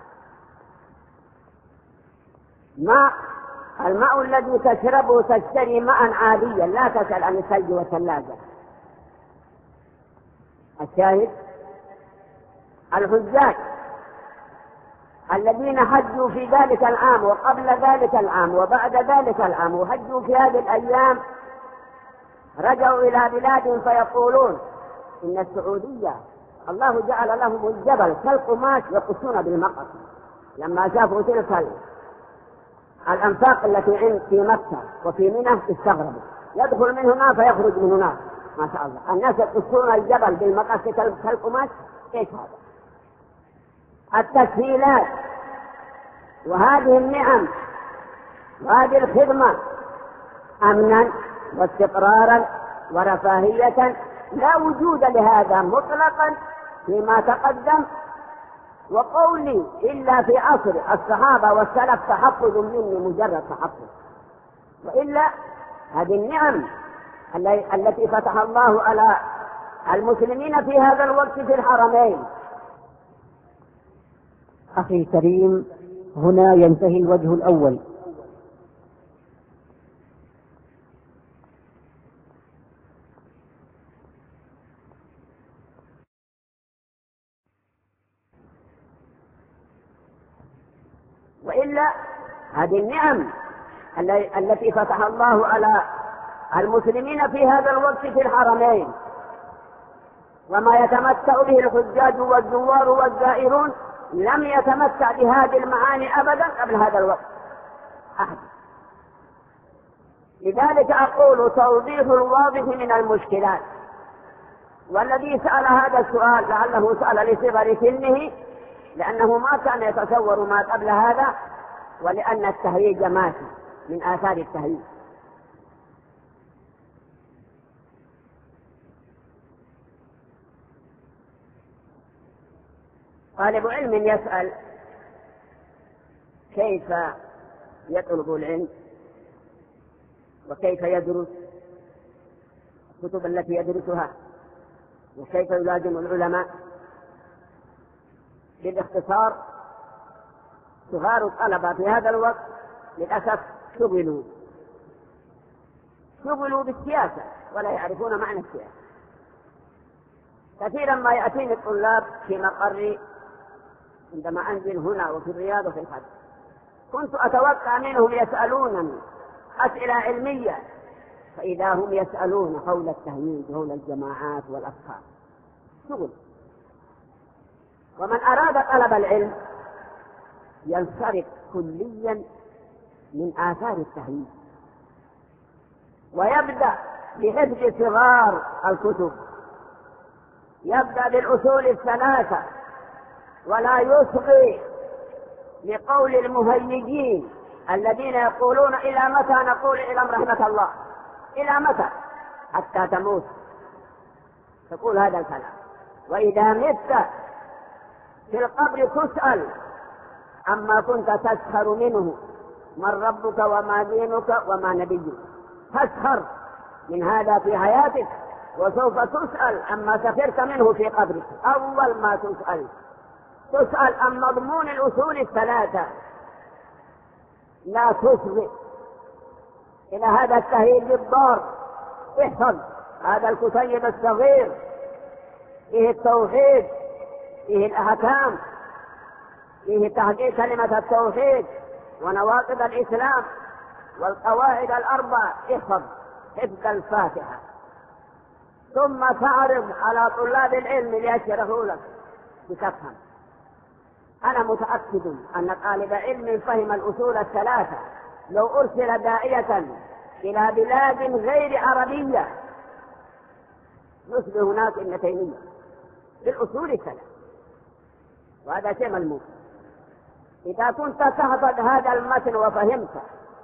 ماء الماء الذي تشربه تشتري ماء عاديا، لا تسأل عن الثلج والثلاجة. الشاهد: الحجاج الذين حجوا في ذلك العام وقبل ذلك العام وبعد ذلك العام وحجوا في هذه الأيام رجعوا إلى بلاد فيقولون إن السعودية الله جعل لهم الجبل كالقماش يقصون بالمقص. لما شافوا تلك الأنفاق التي عند في مكة وفي منى استغربوا، يدخل من هنا فيخرج من هنا، ما شاء الله، الناس يقصون الجبل بالمقص كالقماش. ايش هذا؟ التسهيلات وهذه النعم وهذه الخدمة أمنا واستقرارا ورفاهية لا وجود لهذا مطلقا فيما تقدم. وقولي إلا في عصر الصحابة والسلف تحفظ مني مجرد تحفظ، وإلا هذه النعم التي فتح الله على المسلمين في هذا الوقت في الحرمين. أخي الكريم، هنا ينتهي الوجه الأول. وإلا هذه النعم التي فتح الله على المسلمين في هذا الوقت في الحرمين وما يتمتع به الحجاج والزوار والزائرون لم يتمتع بهذه المعاني أبدا قبل هذا الوقت أحد. لذلك أقول توضيح الواضح من المشكلات. والذي سأل هذا السؤال لعله سأل لصغر سنه، لأنه ما كان يتصور ما قبل هذا، ولأن التهريج ماشي من آثار التهريج. طالب علم يسأل كيف يطلب العلم وكيف يدرس الكتب التي يدرسها وكيف يلازم العلماء. بالاختصار صغار الطلبة في هذا الوقت للأسف شغلوا شغلوا بالسياسة ولا يعرفون معنى السياسة. كثيرا ما يأتيني الطلاب في مقري عندما أنزل هنا وفي الرياض وفي الحج، كنت أتوقع منهم يسألونني أسئلة علمية، فإذا هم يسألون حول التهويد حول الجماعات والأفكار شغل. ومن أراد طلب العلم ينصرف كليا من آثار التهويد ويبدأ بحفظ صغار الكتب، يبدأ بالأصول الثلاثة ولا يصغي لقول المهيجين الذين يقولون إلى متى نقول إلى رحمة الله، إلى متى حتى تموت تقول هذا الكلام، وإذا مت في القبر تسأل عما كنت تسخر منه، من ربك وما دينك وما نبيك، تسخر من هذا في حياتك وسوف تسأل عما سخرت منه في قبرك. أول ما تسأل تسأل عن مضمون الأصول الثلاثة، لا تصغي إلى هذا التهيج الضار. احفظ هذا الكتيب الصغير فيه التوحيد، فيه الأحكام، فيه تحقيق كلمة التوحيد ونواقض الإسلام والقواعد الأربع. احفظ حفظ الفاتحة، ثم تعرض على طلاب العلم ليشرحوا لك بتفهم. أنا متأكد أن طالب علم فهم الأصول الثلاثة لو أرسل داعية إلى بلاد غير عربية يصبح هناك ابن تيمية بالأصول الثلاثة، وهذا شيء ملموس. إذا كنت تحفظ هذا المتن وفهمته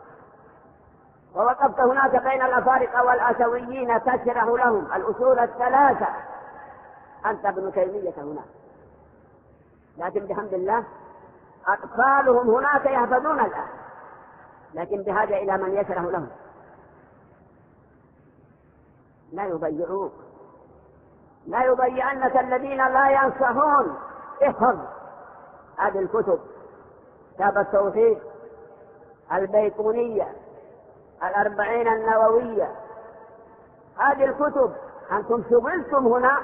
ووقفت هناك بين الأفارقة والآسيويين تشرح لهم الأصول الثلاثة أنت ابن تيمية هناك. لكن بحمد الله أطفالهم هناك يحفظون الآن، لكن بحاجة إلى من يشرح لهم. لا يضيعوك، لا يضيعنك الذين لا ينصحون. احفظ هذه الكتب، كتاب التوحيد، البيقونية، الأربعين النووية، هذه الكتب. أنتم شغلتم هنا،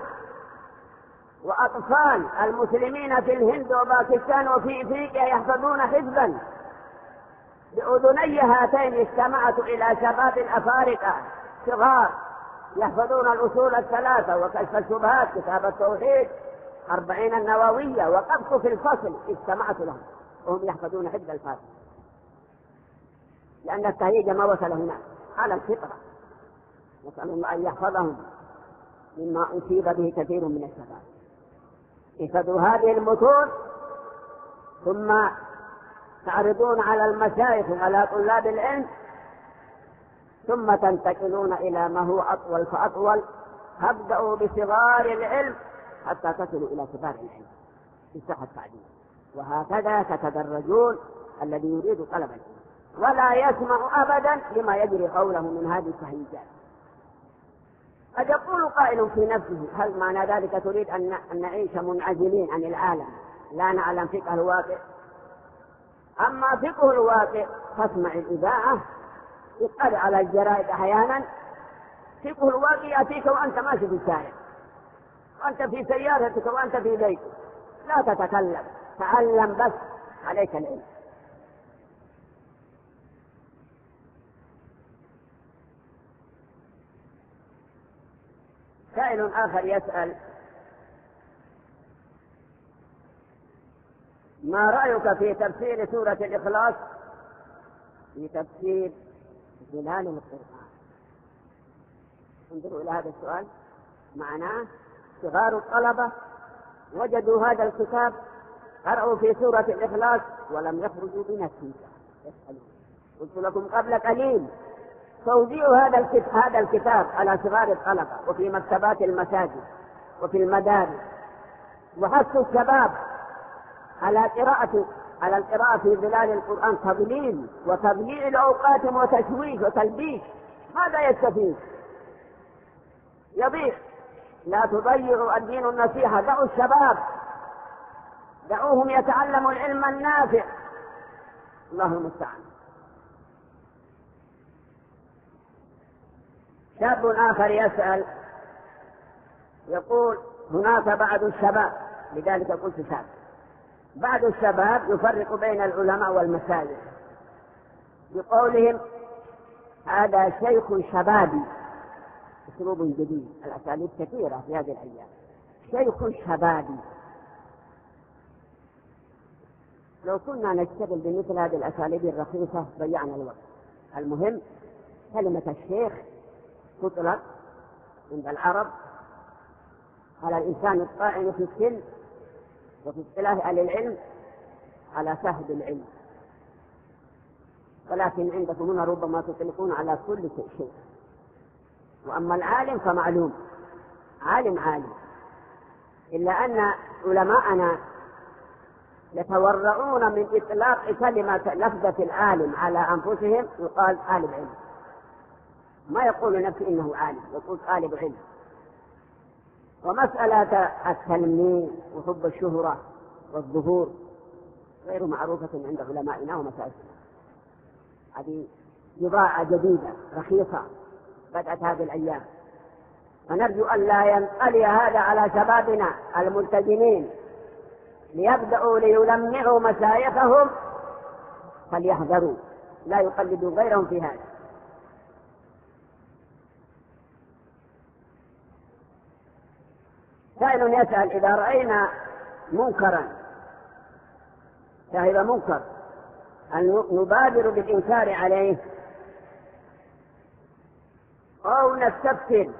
وأطفال المسلمين في الهند وباكستان وفي إفريقيا يحفظون حفظا. بأذني هاتين استمعت إلى شباب الأفارقة صغار يحفظون الأصول الثلاثة وكشف الشبهات، كتاب التوحيد، أربعين النووية، وقفت في الفصل استمعت لهم وهم يحفظون حفظ الفاتحة، لأن التهيج ما وصل هنا على الفطرة. نسأل الله أن يحفظهم مما أصيب به كثير من الشباب. احفظوا هذه المتون ثم تعرضون على المشايخ وعلى طلاب العلم، ثم تنتقلون إلى ما هو أطول فأطول. تبدأوا بصغار العلم حتى تصلوا إلى كبار العلم في صحة التعليم، وهكذا تتدرجون الذي يريد طلب العلم ولا يسمع أبدا لما يجري قوله من هذه التهيجات. قد يقول قائل في نفسه هل معنى ذلك تريد أن نعيش منعزلين عن العالم لا نعلم فقه الواقع؟ أما فقه الواقع فاسمع الإذاعة، اطلع على الجرائد أحيانا. فقه الواقع يأتيك وأنت ماشي في الشارع، وأنت في سيارتك وأنت في بيتك، لا تتكلم، تعلم بس، عليك العلم. سائل آخر يسأل ما رأيك في تفسير سورة الإخلاص في تفسير ظلال القرآن؟ انظروا إلى هذا السؤال. معناه صغار الطلبة وجدوا هذا الكتاب، قرأوا في سورة الإخلاص ولم يخرجوا بنتيجة. يسألون. قلت لكم قبل قليل توزيع هذا الكتاب هذا الكتاب على صغار الطلبة وفي مكتبات المساجد وفي المدارس، وحث الشباب على قراءة على القراءة في ظلال القرآن تضليل وتضييع الأوقات وتشويش وتلبيس، ماذا يستفيد؟ يضيع. لا تضيعوا الدين النصيحة، دعوا الشباب، دعوهم يتعلموا العلم النافع. الله المستعان. شاب آخر يسأل يقول هناك بعض الشباب، لذلك قلت شاب، بعض الشباب يفرق بين العلماء والمشايخ بقولهم هذا شيخ شبابي، اسلوب جديد، الاساليب كثيره في هذه الايام، شيخ شبابي. لو كنا نشتغل بمثل هذه الاساليب الرخيصه ضيعنا الوقت. المهم كلمه الشيخ تطلق عند العرب على الانسان الطاعن في السن، وفي اصطلاح اهل العلم على صاحب العلم، ولكن عندكم هنا ربما تطلقون على كل شيء. واما العالم فمعلوم، عالم عالم، الا ان علماءنا يتورعون من اطلاق كلمه لفظه العالم على انفسهم، يقال طالب علم، ما يقول لنفسه انه عالم، يقول طالب علم. ومساله التلميذ وحب الشهره والظهور غير معروفه عند علمائنا ومشايخنا، هذه بضاعه جديده رخيصه بدأت هذه الأيام، فنرجو أن لا ينقلي هذا على شبابنا الملتزمين ليبدأوا ليلمعوا مشايخهم، فليحذروا لا يقلدوا غيرهم في هذا. سائل يسأل إذا رأينا منكرا شاهد منكر أن نبادر بالإنكار عليه أو نستفسر؟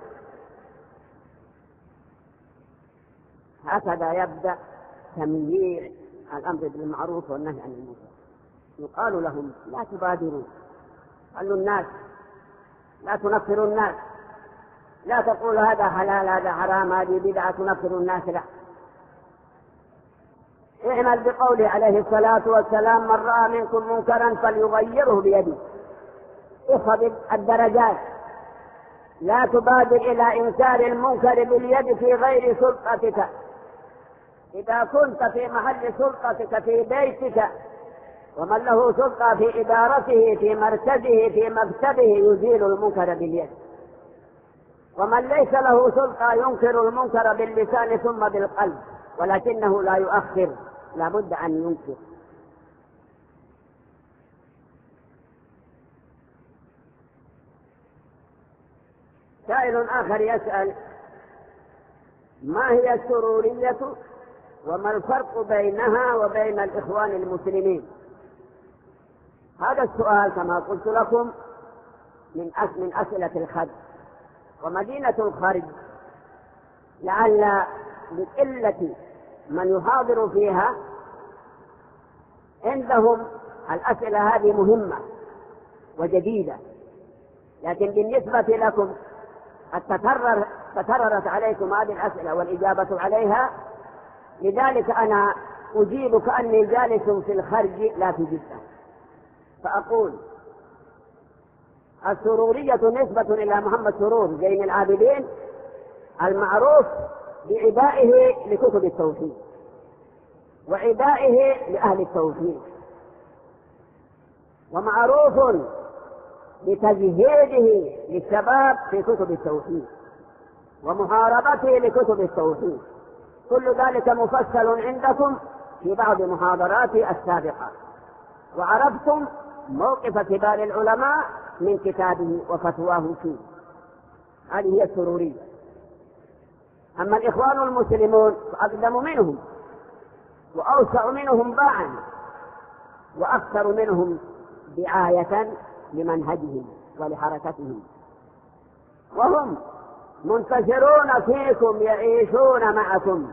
هكذا يبدأ تمييع الأمر بالمعروف والنهي عن المنكر. يقال لهم لا تبادروا، قالوا الناس، لا تنفروا الناس، لا تقول هذا حلال هذا حرام هذه بدعة تنفر الناس، لا. اعمل بقوله عليه الصلاة والسلام من رأى منكم منكرا فليغيره بيده. اخفض الدرجات، لا تبادر إلى إنكار المنكر باليد في غير سلطتك. إذا كنت في محل سلطتك في بيتك، ومن له سلطة في إدارته في مركزه في مكتبه يزيل المنكر باليد، ومن ليس له سلطة ينكر المنكر باللسان ثم بالقلب، ولكنه لا يؤخر، لا بد أن ينكر. سائل آخر يسأل ما هي السرورية وما الفرق بينها وبين الإخوان المسلمين؟ هذا السؤال كما قلت لكم من من أسئلة الخرج، ومدينة الخرج لعل لقلة من يحاضر فيها عندهم الأسئلة هذه مهمة وجديدة، لكن بالنسبة لكم قد تكرر تكررت عليكم هذه الأسئلة والإجابة عليها، لذلك أنا أجيب كأني جالس في الخرج لا في جدة. فأقول السرورية نسبة إلى محمد سرور زين العابدين المعروف بعدائه لكتب التوحيد وعدائه لأهل التوحيد، ومعروف بتجهيده للشباب في كتب التوحيد ومحاربته لكتب التوحيد. كل ذلك مفصل عندكم في بعض محاضراتي السابقة، وعرفتم موقف كبار العلماء من كتابه وفتواه فيه. هذه هي السرورية. أما الإخوان المسلمون فأقدم منهم وأوسع منهم باعا وأكثر منهم دعاية لمنهجهم ولحركتهم، وهم منتشرون فيكم يعيشون معكم،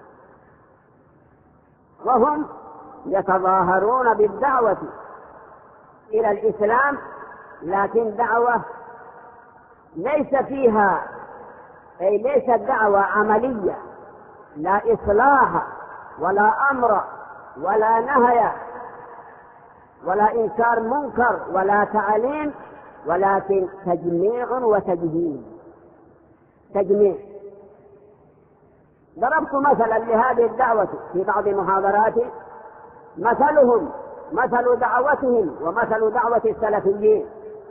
وهم يتظاهرون بالدعوة إلى الإسلام، لكن دعوة ليس فيها أي ليست دعوة عملية، لا إصلاح ولا أمر ولا نهي ولا إنكار منكر ولا تعليم، ولكن تجميع وتجهيل. تجميع. ضربت مثلا لهذه الدعوة في بعض محاضراتي، مثلهم مثل دعوتهم ومثل دعوة السلفيين.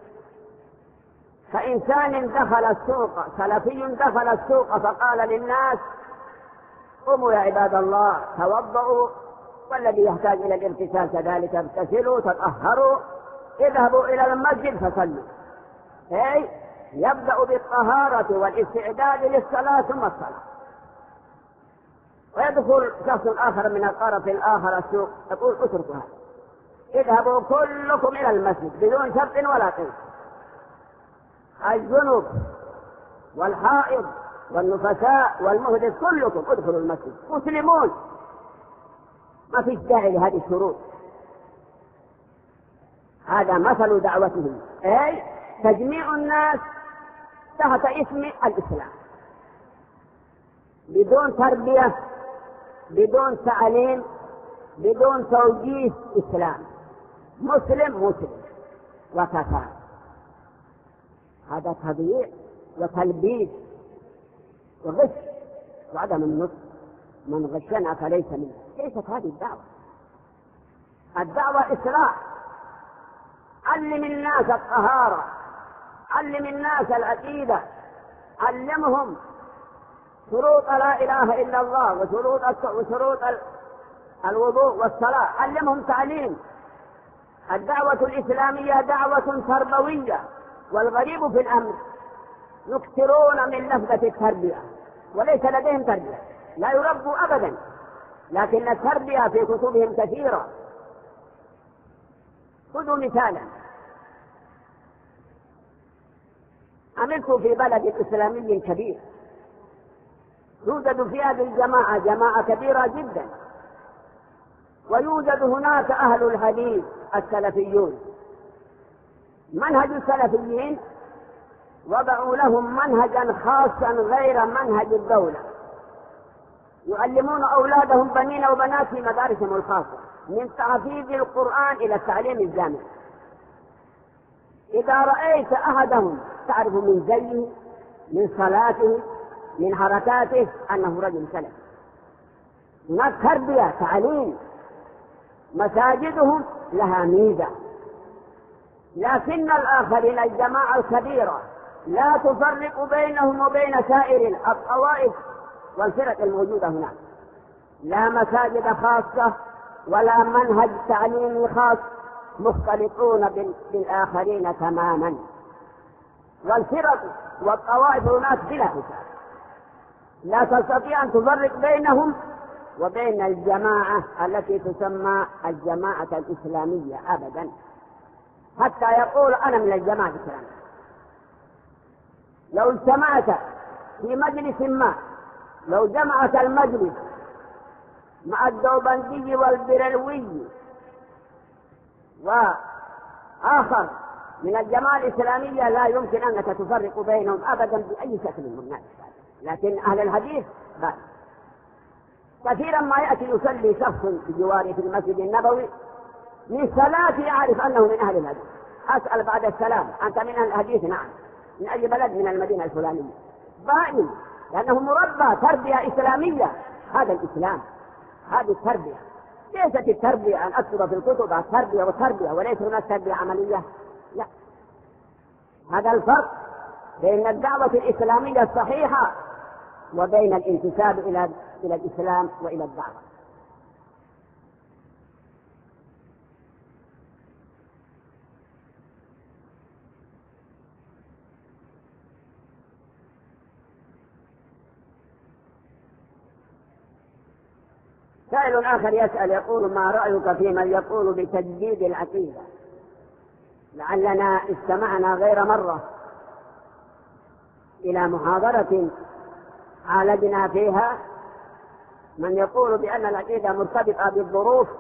فإنسان دخل السوق، سلفي دخل السوق فقال للناس: قوموا يا عباد الله توضؤوا، والذي يحتاج إلى الاغتسال كذلك اغتسلوا تطهروا، اذهبوا إلى المسجد فصلوا. أي يبدأ بالطهارة والاستعداد للصلاة ثم الصلاة. ويدخل شخص آخر من الطرف الآخر السوق يقول: اتركوا هذا، اذهبوا كلكم إلى المسجد بدون شرط ولا قيد. الجنوب والحائض والنفساء والمهدث كلكم ادخلوا المسجد مسلمون، ما فيش داعي لهذه الشروط. هذا مثل دعوتهم، أي تجميع الناس تحت اسم الإسلام بدون تربية، بدون تعليم، بدون توجيه إسلام. مسلم مسلم وكفى. هذا تضييع وتلبيس وغش وعدم النصح. من غشنا فليس منه. ليست هذه الدعوة. الدعوة إصلاح. علم الناس الطهارة، علم الناس العقيدة، علمهم شروط لا إله إلا الله وشروط وشروط الوضوء والصلاة، علمهم تعليم. الدعوة الإسلامية دعوة تربوية، والغريب في الأمر يكثرون من لفظة التربية وليس لديهم تربية، لا يربوا أبدا، لكن التربية في كتبهم كثيرة. خذوا مثالا: عملت في بلد إسلامي كبير، يوجد في هذه الجماعة جماعة كبيرة جدا، ويوجد هناك أهل الحديث السلفيون. منهج السلفيين وضعوا لهم منهجا خاصا غير منهج الدولة، يعلمون أولادهم بنين وبنات في مدارسهم الخاصة، من تحفيظ القرآن إلى التعليم الجامعي. إذا رأيت أحدهم تعرف من زيه، من صلاته، من حركاته أنه رجل سلفي. هناك تربية، تعليم. مساجدهم لها ميزة، لكن الآخرين الجماعة الكبيرة لا تفرق بينهم وبين سائر الطوائف والفرق الموجودة هناك. لا مساجد خاصة ولا منهج تعليمي خاص، مختلطون بالآخرين تماما. والفرق والطوائف هناك بلا حساب، لا تستطيع أن تفرق بينهم وبين الجماعة التي تسمى الجماعة الإسلامية أبدا، حتى يقول أنا من الجماعة الإسلامية. لو اجتمعت في مجلس ما، لو جمعت المجلس مع الدوبندي والبرلوي وآخر من الجماعة الإسلامية لا يمكن أنك تفرق بينهم أبدا بأي شكل من الناس. لكن أهل الحديث بل كثيرا ما يأتي يصلي شخص بجواره في المسجد النبوي، من صلاته أعرف أنه من أهل الحديث. أسأل بعد السلام: أنت من أهل الحديث؟ نعم. من أي بلد؟ من المدينة الفلانية. ضائم، لأنه مربى تربية إسلامية. هذا الإسلام، هذه التربية. ليست التربية أن أكتب في الكتب التربية وتربية وليس هناك تربية عملية، لا. هذا الفرق بين الدعوة الإسلامية الصحيحة وبين الانتساب إلى إلى الإسلام وإلى الدعوة. سائل آخر يسأل يقول: ما رأيك في من يقول بتجديد العقيدة؟ لعلنا استمعنا غير مرة إلى محاضرة عالجنا فيها من يقول بأن العقيدة مرتبطة بالظروف،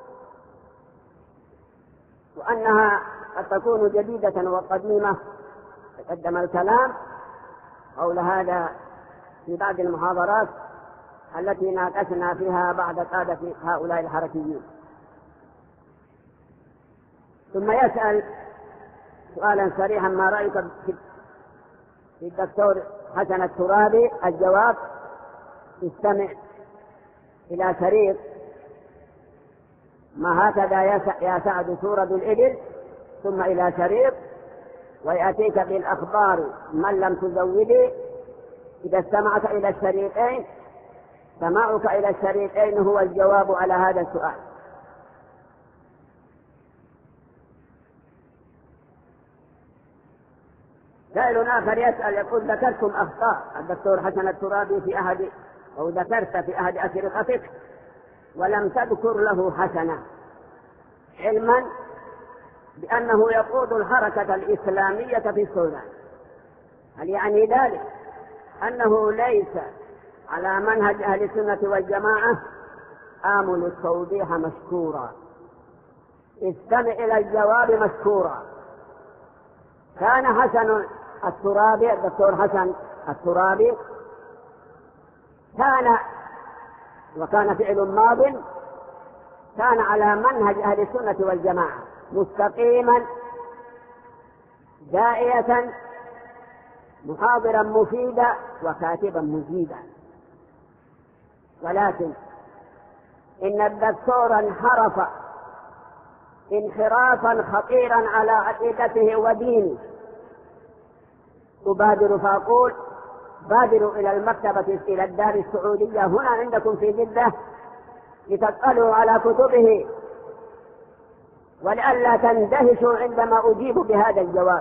وأنها قد تكون جديدة وقديمة. تقدم الكلام حول هذا في بعض المحاضرات. التي ناقشنا فيها بعض قادة هؤلاء الحركيين. ثم يسأل سؤالا صريحا: ما رأيك في الدكتور حسن الترابي؟ الجواب: استمع إلى شريط ما هكذا يا سعد سورة الإبل، ثم إلى شريط ويأتيك بالأخبار من لم تزودي. إذا استمعت إلى الشريطين، سماعك إلى الشريطين هو الجواب على هذا السؤال. سائل آخر يسأل يقول: ذكرتم أخطاء الدكتور حسن الترابي في أحد أو ذكرت في أحد أشرطتك ولم تذكر له حسنة، علما بأنه يقود الحركة الإسلامية في السودان. هل يعني ذلك أنه ليس على منهج أهل السنة والجماعة؟ آمل التوضيح مشكورا. استمع إلى الجواب مشكورا. كان حسن الترابي، الدكتور حسن الترابي، كان وكان فعل ماض، كان على منهج أهل السنة والجماعة، مستقيما، داعية، محاضرا مفيدا، وكاتبا مجيدا. ولكن إن الدكتور انحرف انحرافا خطيرا على عقيدته ودينه. أبادر فأقول: بادروا إلى المكتبة، إلى الدار السعودية هنا عندكم في جدة، لتسألوا على كتبه، ولئلا تندهشوا عندما أجيب بهذا الجواب.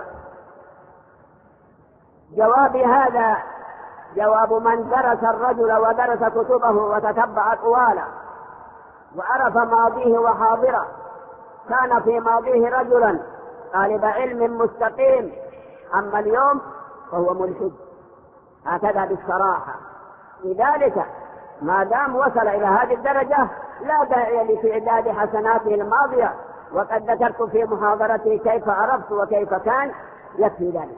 جوابي هذا جواب من درس الرجل ودرس كتبه وتتبع أقواله وعرف ماضيه وحاضره. كان في ماضيه رجلا طالب علم مستقيم، أما اليوم فهو ملحد، هكذا بالصراحة. لذلك ما دام وصل إلى هذه الدرجة لا داعي لتعداد حسناته الماضية، وقد ذكرت في محاضرتي كيف عرفت وكيف كان، يكفي ذلك.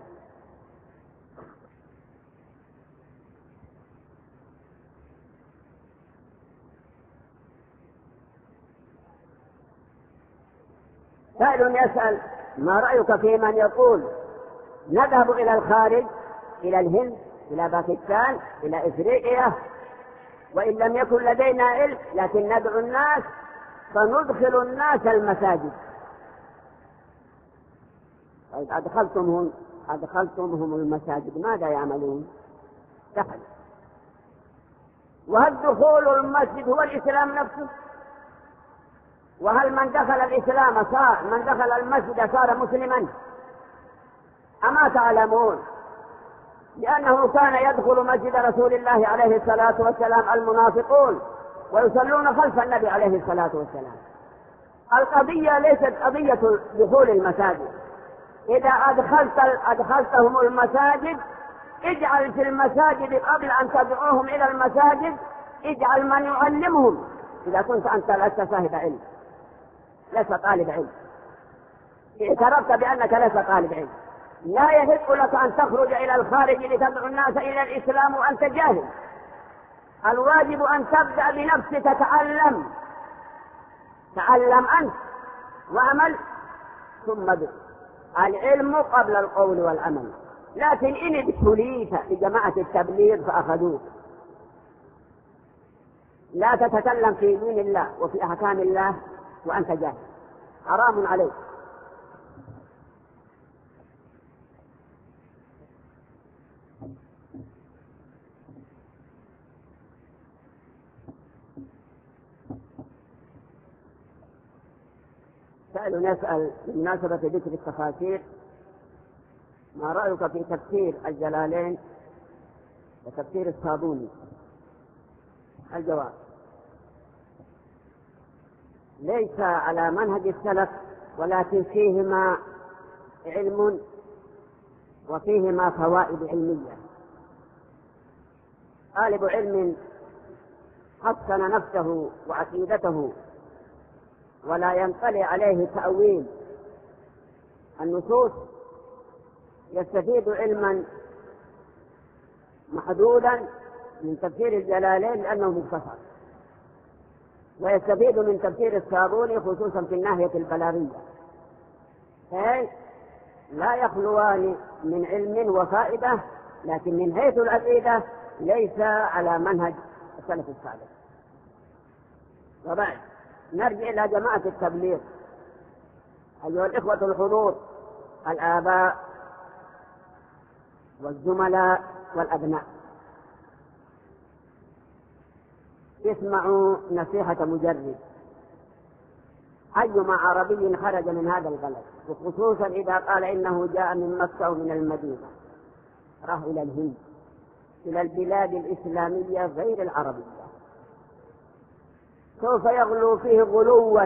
سائل يسأل: ما رأيك في من يقول نذهب إلى الخارج، إلى الهند، إلى باكستان، إلى إفريقيا، وإن لم يكن لدينا علم لكن ندعو الناس فندخل الناس المساجد. طيب أدخلتمهم أدخلتمهم المساجد ماذا يعملون؟ دخل. وهل دخول المسجد هو الإسلام نفسه؟ وهل من دخل الإسلام صار من دخل المسجد صار مسلما؟ أما تعلمون لأنه كان يدخل مسجد رسول الله عليه الصلاة والسلام المنافقون ويصلون خلف النبي عليه الصلاة والسلام. القضية ليست قضية دخول المساجد. إذا أدخلت أدخلتهم المساجد، اجعل في المساجد قبل أن تدعوهم إلى المساجد اجعل من يعلمهم. إذا كنت أنت لست صاحب علم، لست طالب علم، اعترفت بأنك لست طالب علم، لا يحق لك أن تخرج إلى الخارج لتدعو الناس إلى الإسلام وأنت جاهل. الواجب أن تبدأ بنفسك، تعلم تعلم أنت وعمل ثم ادع. العلم قبل القول والعمل. لكن إن ابتليت بجماعة التبليغ فأخذوك. لا تتكلم في دين الله وفي أحكام الله وأنت جاهل، حرام عليك. سائل يسأل بمناسبة ذكر التفاسير: ما رأيك في تفسير الجلالين وتفسير الصابوني؟ الجواب: ليس على منهج السلف، ولكن فيهما علم وفيهما فوائد علمية. طالب علم حسن نفسه وعقيدته ولا ينطلي عليه تأويل النصوص يستفيد علما محدودا من تفسير الجلالين لأنه مختصر، ويستفيد من تفسير الصابوني خصوصا في الناحية البلاغية، أي لا يخلوان من علم وفائدة، لكن من حيث العقيدة ليس على منهج السلف الصالح. وبعد نرجع إلى جماعة التبليغ. أيها الإخوة الحضور، الآباء والزملاء والأبناء، اسمعوا نصيحة مجرد. أيما عربي خرج من هذا البلد، وخصوصا إذا قال إنه جاء من مكة ومن المدينة، راح إلى الهند، إلى البلاد الإسلامية غير العربية، سوف يغلو فيه غلوا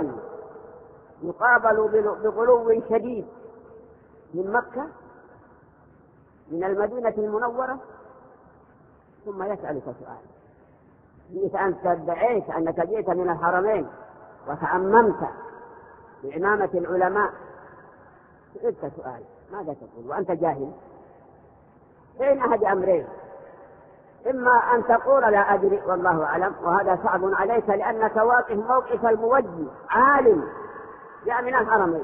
يقابل بغلو شديد من مكة، من المدينة المنورة، ثم يسألك سؤال. جئت أنت ادعيت أنك جئت من الحرمين وتعممت بإمامة العلماء، سألت سؤال ماذا تقول وأنت جاهل؟ بين أحد أمرين، إما أن تقول لا أدري والله أعلم، وهذا صعب عليك لأنك واقف موقف الموجه عالم جاء من الحرمين،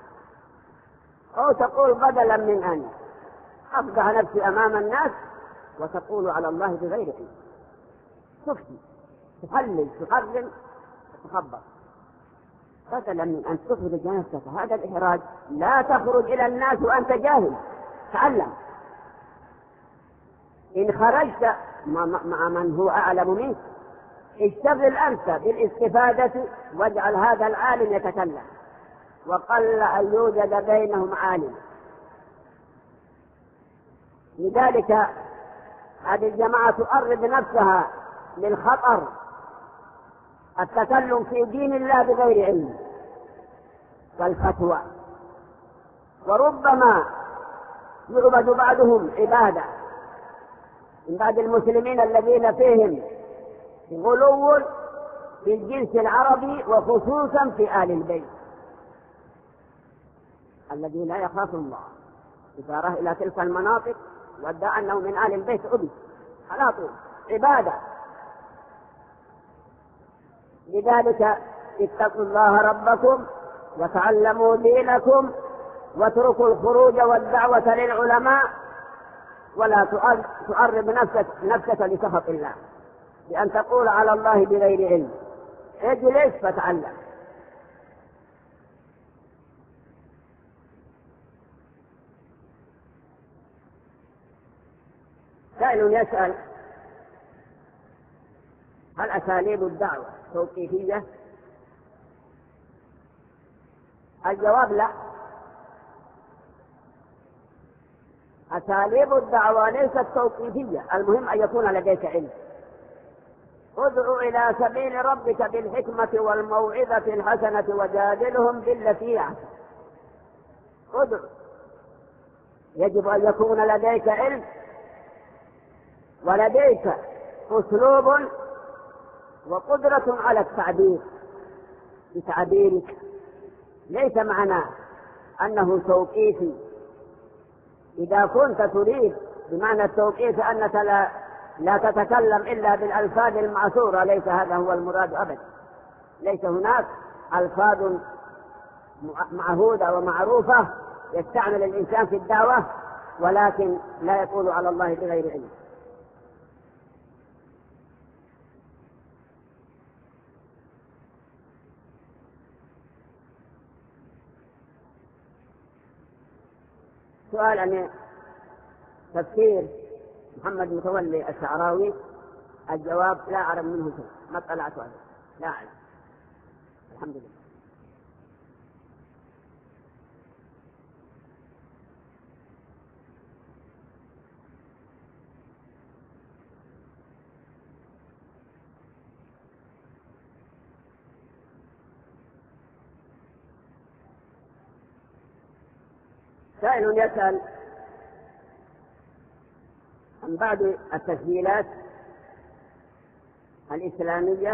أو تقول بدلا من أن أفضح نفسي أمام الناس وتقول على الله بغير علم، تفتي تحلل تحرم تخبر، بدلا من أن تخرج نفسك هذا الإحراج. لا تخرج إلى الناس وأنت جاهل، تعلم. إن خرجت مع من هو أعلم منك اشتغل أنت بالاستفادة، واجعل هذا العالم يتكلم، وقل أن يوجد بينهم عالم. لذلك هذه الجماعة تؤرد نفسها للخطر، التكلم في دين الله بغير علم والفتوى، وربما يعبد بعضهم عبادة من بعض المسلمين الذين فيهم غلو في الجنس العربي، وخصوصا في آل البيت الذي لا يخاف الله، إذا راه إلى تلك المناطق وادعى أنه من آل البيت عبد على طول عبادة. لذلك اتقوا الله ربكم وتعلموا دينكم، واتركوا الخروج والدعوة للعلماء، ولا تعرض نفسك, نفسك لسخط الله بأن تقول على الله بغير علم. اجلس فتعلم. سائل يسأل: هل أساليب الدعوة توقيفية؟ الجواب لا، أساليب الدعوة ليست توقيفية، المهم أن يكون لديك علم. ادع إلى سبيل ربك بالحكمة والموعظة الحسنة وجادلهم بالتي أحسن. ادع، يجب أن يكون لديك علم ولديك أسلوب وقدرة على التعبير بتعبيرك، ليس معناه أنه توقيفي. إذا كنت تريد بمعنى التوقيف أنك لا, لا تتكلم إلا بالألفاظ المعثورة، ليس هذا هو المراد أبدا. ليس هناك ألفاظ معهودة ومعروفة يستعمل الإنسان في الدعوة، ولكن لا يقول على الله بغير علم. سؤال عن تفسير محمد متولي الشعراوي، الجواب: لا أعلم منه شيء، ما اطلعت عليه، لا أعلم، الحمد لله. سائل يسأل عن بعض التسجيلات الإسلامية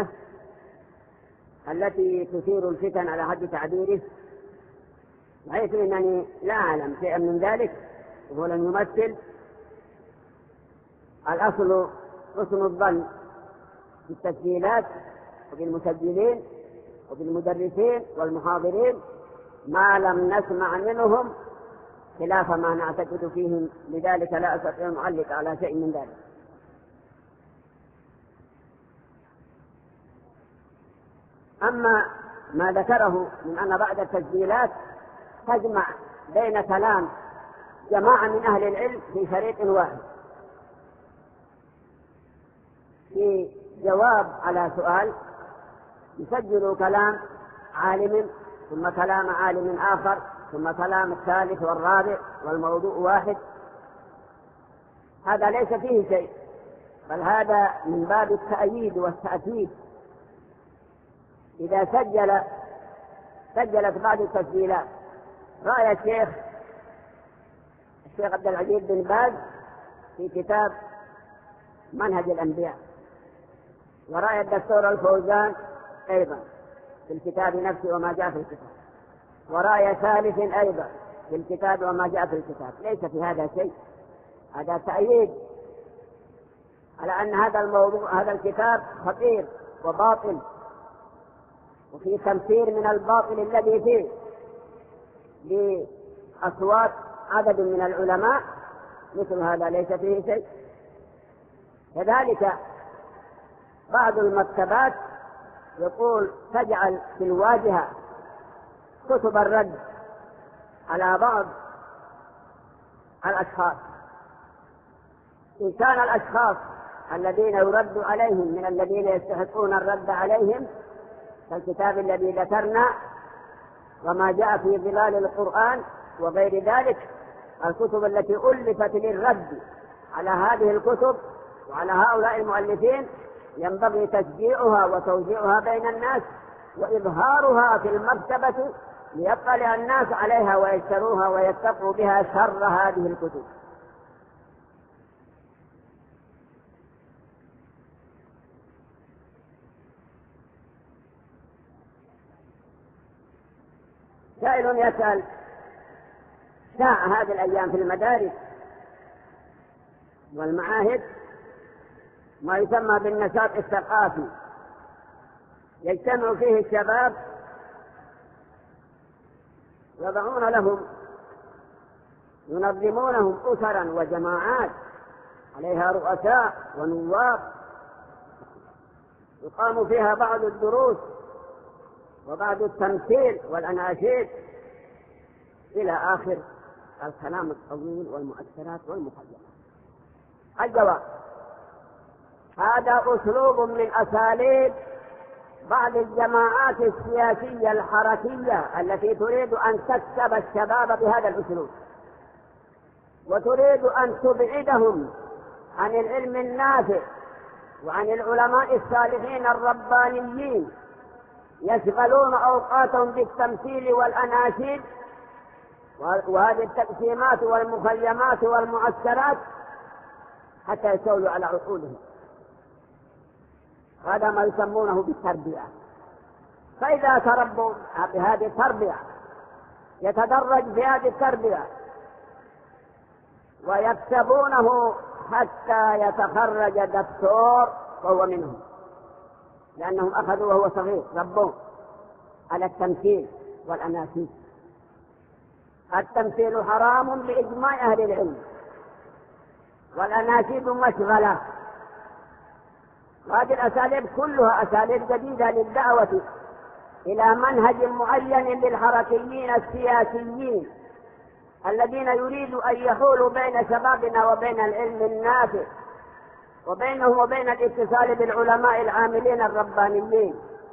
التي تثير الفتن على حد تعبيره، بحيث أنني لا أعلم شيئا من ذلك ولن يمثل. الأصل حسن الظن بالتسجيلات وبالمسجلين وبالمدرسين والمحاضرين ما لم نسمع منهم خلاف ما نعتقد فيهم، لذلك لا أستطيع أن أعلق على شيء من ذلك. أما ما ذكره من أن بعد التسجيلات تجمع بين كلام جماعة من أهل العلم في شريط واحد في جواب على سؤال، يسجل كلام عالم ثم كلام عالم آخر ثم كلام الثالث والرابع والموضوع واحد، هذا ليس فيه شيء، بل هذا من باب التأييد والتأكيد. إذا سجل سجلت بعض التسجيلات رأي الشيخ الشيخ عبد العزيز بن باز في كتاب منهج الأنبياء، ورأي الدكتور الفوزان أيضا في الكتاب نفسه وما جاء في الكتاب، ورأي ثالث أيضا في الكتاب وما جاء في الكتاب، ليس في هذا شيء، هذا تأييد على أن هذا الموضوع هذا الكتاب خطير وباطل، وفي تمثيل من الباطل الذي فيه بأصوات عدد من العلماء، مثل هذا ليس فيه شيء. كذلك بعض المكتبات يقول تجعل في الواجهة كتب الرد على بعض الأشخاص، إن كان الأشخاص الذين يرد عليهم من الذين يستحقون الرد عليهم كالكتاب الذي ذكرنا وما جاء في ظلال القرآن وغير ذلك، الكتب التي ألفت للرد على هذه الكتب وعلى هؤلاء المؤلفين ينبغي تشجيعها وتوزيعها بين الناس وإظهارها في المكتبة ليطلع الناس عليها ويشتروها ويتقوا بها شر هذه الكتب. سائل يسأل: شاع هذه الأيام في المدارس والمعاهد ما يسمى بالنشاط الثقافي، يجتمع فيه الشباب يضعون لهم ينظمونهم أسرا وجماعات عليها رؤساء ونواب، يقام فيها بعض الدروس وبعض التمثيل والأناشيد إلى آخر الكلام الطويل والمؤثرات والمخيمات. الجواب: هذا أسلوب من أساليب بعض الجماعات السياسية الحركية التي تريد أن تكسب الشباب بهذا الأسلوب، وتريد أن تبعدهم عن العلم النافع وعن العلماء الصالحين الربانيين، يشغلون أوقاتهم بالتمثيل والأناشيد وهذه التقسيمات والمخيمات والمعسكرات حتى يستولوا على عقولهم. هذا ما يسمونه بالتربية. فإذا تربوا بهذه التربية يتدرج بهذه التربية ويكسبونه حتى يتخرج دكتور وهو منهم، لأنهم أخذوا وهو صغير ربوه على التمثيل والأناشيد. التمثيل حرام بإجماع أهل العلم، والأناشيد مشغلة. هذه الأساليب كلها أساليب جديدة للدعوة إلى منهج معين للحركيين السياسيين الذين يريدوا أن يحولوا بين شبابنا وبين العلم النافع وبينهم وبين الاتصال بالعلماء العاملين الربانيين.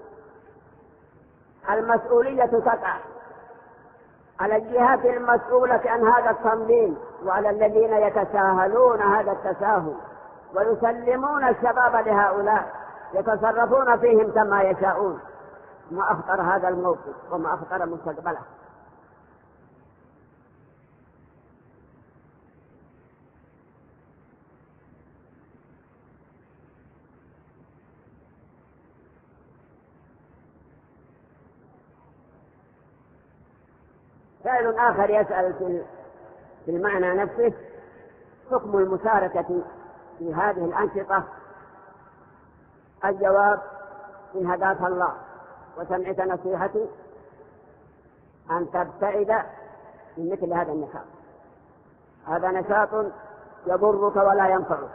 المسؤولية تقع على الجهات المسؤولة عن هذا التنظيم وعلى الذين يتساهلون هذا التساهل ويسلمون الشباب لهؤلاء يتصرفون فيهم كما يشاءون. ما أخطر هذا الموقف وما أخطر مستقبله. سائل آخر يسأل في المعنى نفسه: حكم المشاركة في هذه الأنشطة الجواب إن هداك الله وسمعت نصيحتي أن تبتعد من مثل هذا النشاط. هذا نشاط يضرك ولا ينفعك.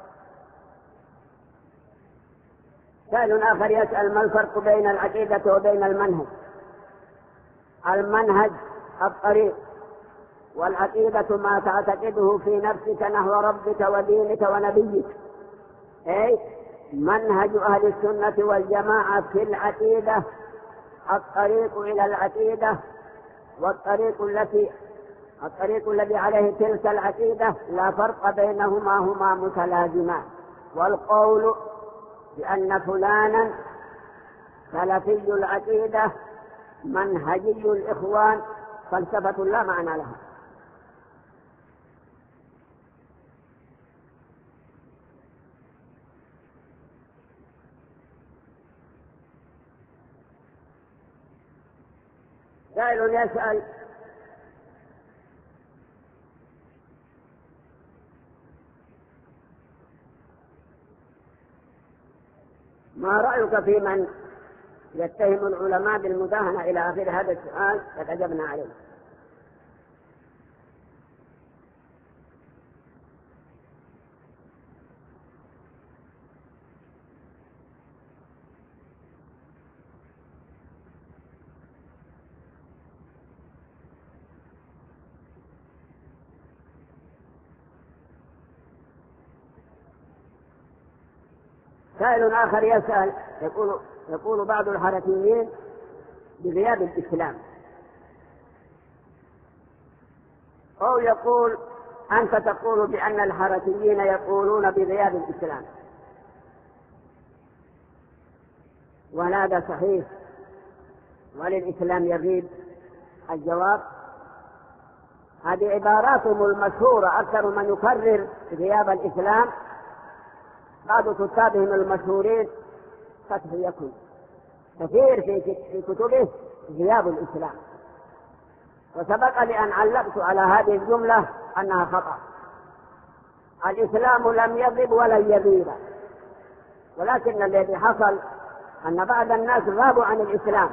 سائل آخر يسأل: ما الفرق بين العقيدة وبين المنهج؟ المنهج الطريق، والعقيدة ما تعتقده في نفسك نحو ربك ودينك ونبيك. أي منهج أهل السنة والجماعة في العقيدة الطريق إلى العقيدة، والطريق التي الطريق الذي عليه تلك العقيدة لا فرق بينهما، هما متلازمان. والقول بأن فلانا سلفي العقيدة منهجي الإخوان فلسفة لا معنى لها. سائل يسأل: ما رأيك في من يتهم العلماء بالمداهنة إلى آخر هذا السؤال؟ قد أجبنا عليه. سائل آخر يسأل يقول, يقول بعض الحركيين بغياب الإسلام، أو يقول أنت تقول بأن الحركيين يقولون بغياب الإسلام، وهذا صحيح وللإسلام يغيب؟ الجواب: هذه عباراتهم المشهورة. أكثر من يكرر غياب الإسلام بعض كتابهم المشهورين فتح يكون كثير في كتبه غياب الإسلام، وسبق لي أن علقت على هذه الجملة أنها خطأ. الإسلام لم يغب ولن يغيب، ولكن الذي حصل أن بعض الناس غابوا عن الإسلام،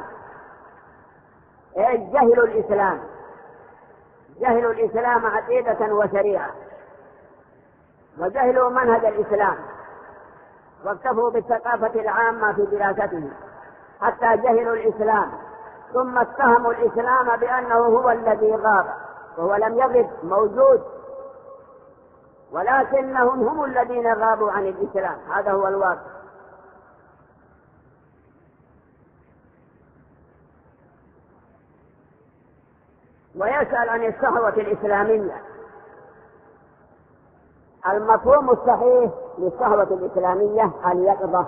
إيه جهلوا الإسلام، جهلوا الإسلام عقيدة وشريعة، وجهلوا منهج الإسلام، واكتفوا بالثقافة العامة في دراسته حتى جهلوا الإسلام، ثم اتهموا الإسلام بأنه هو الذي غاب، وهو لم يغب، موجود، ولكنهم هم الذين غابوا عن الإسلام. هذا هو الواقع. ويسأل عن الصحوة الإسلامية. المفهوم الصحيح للصحوة الإسلامية اليقظة.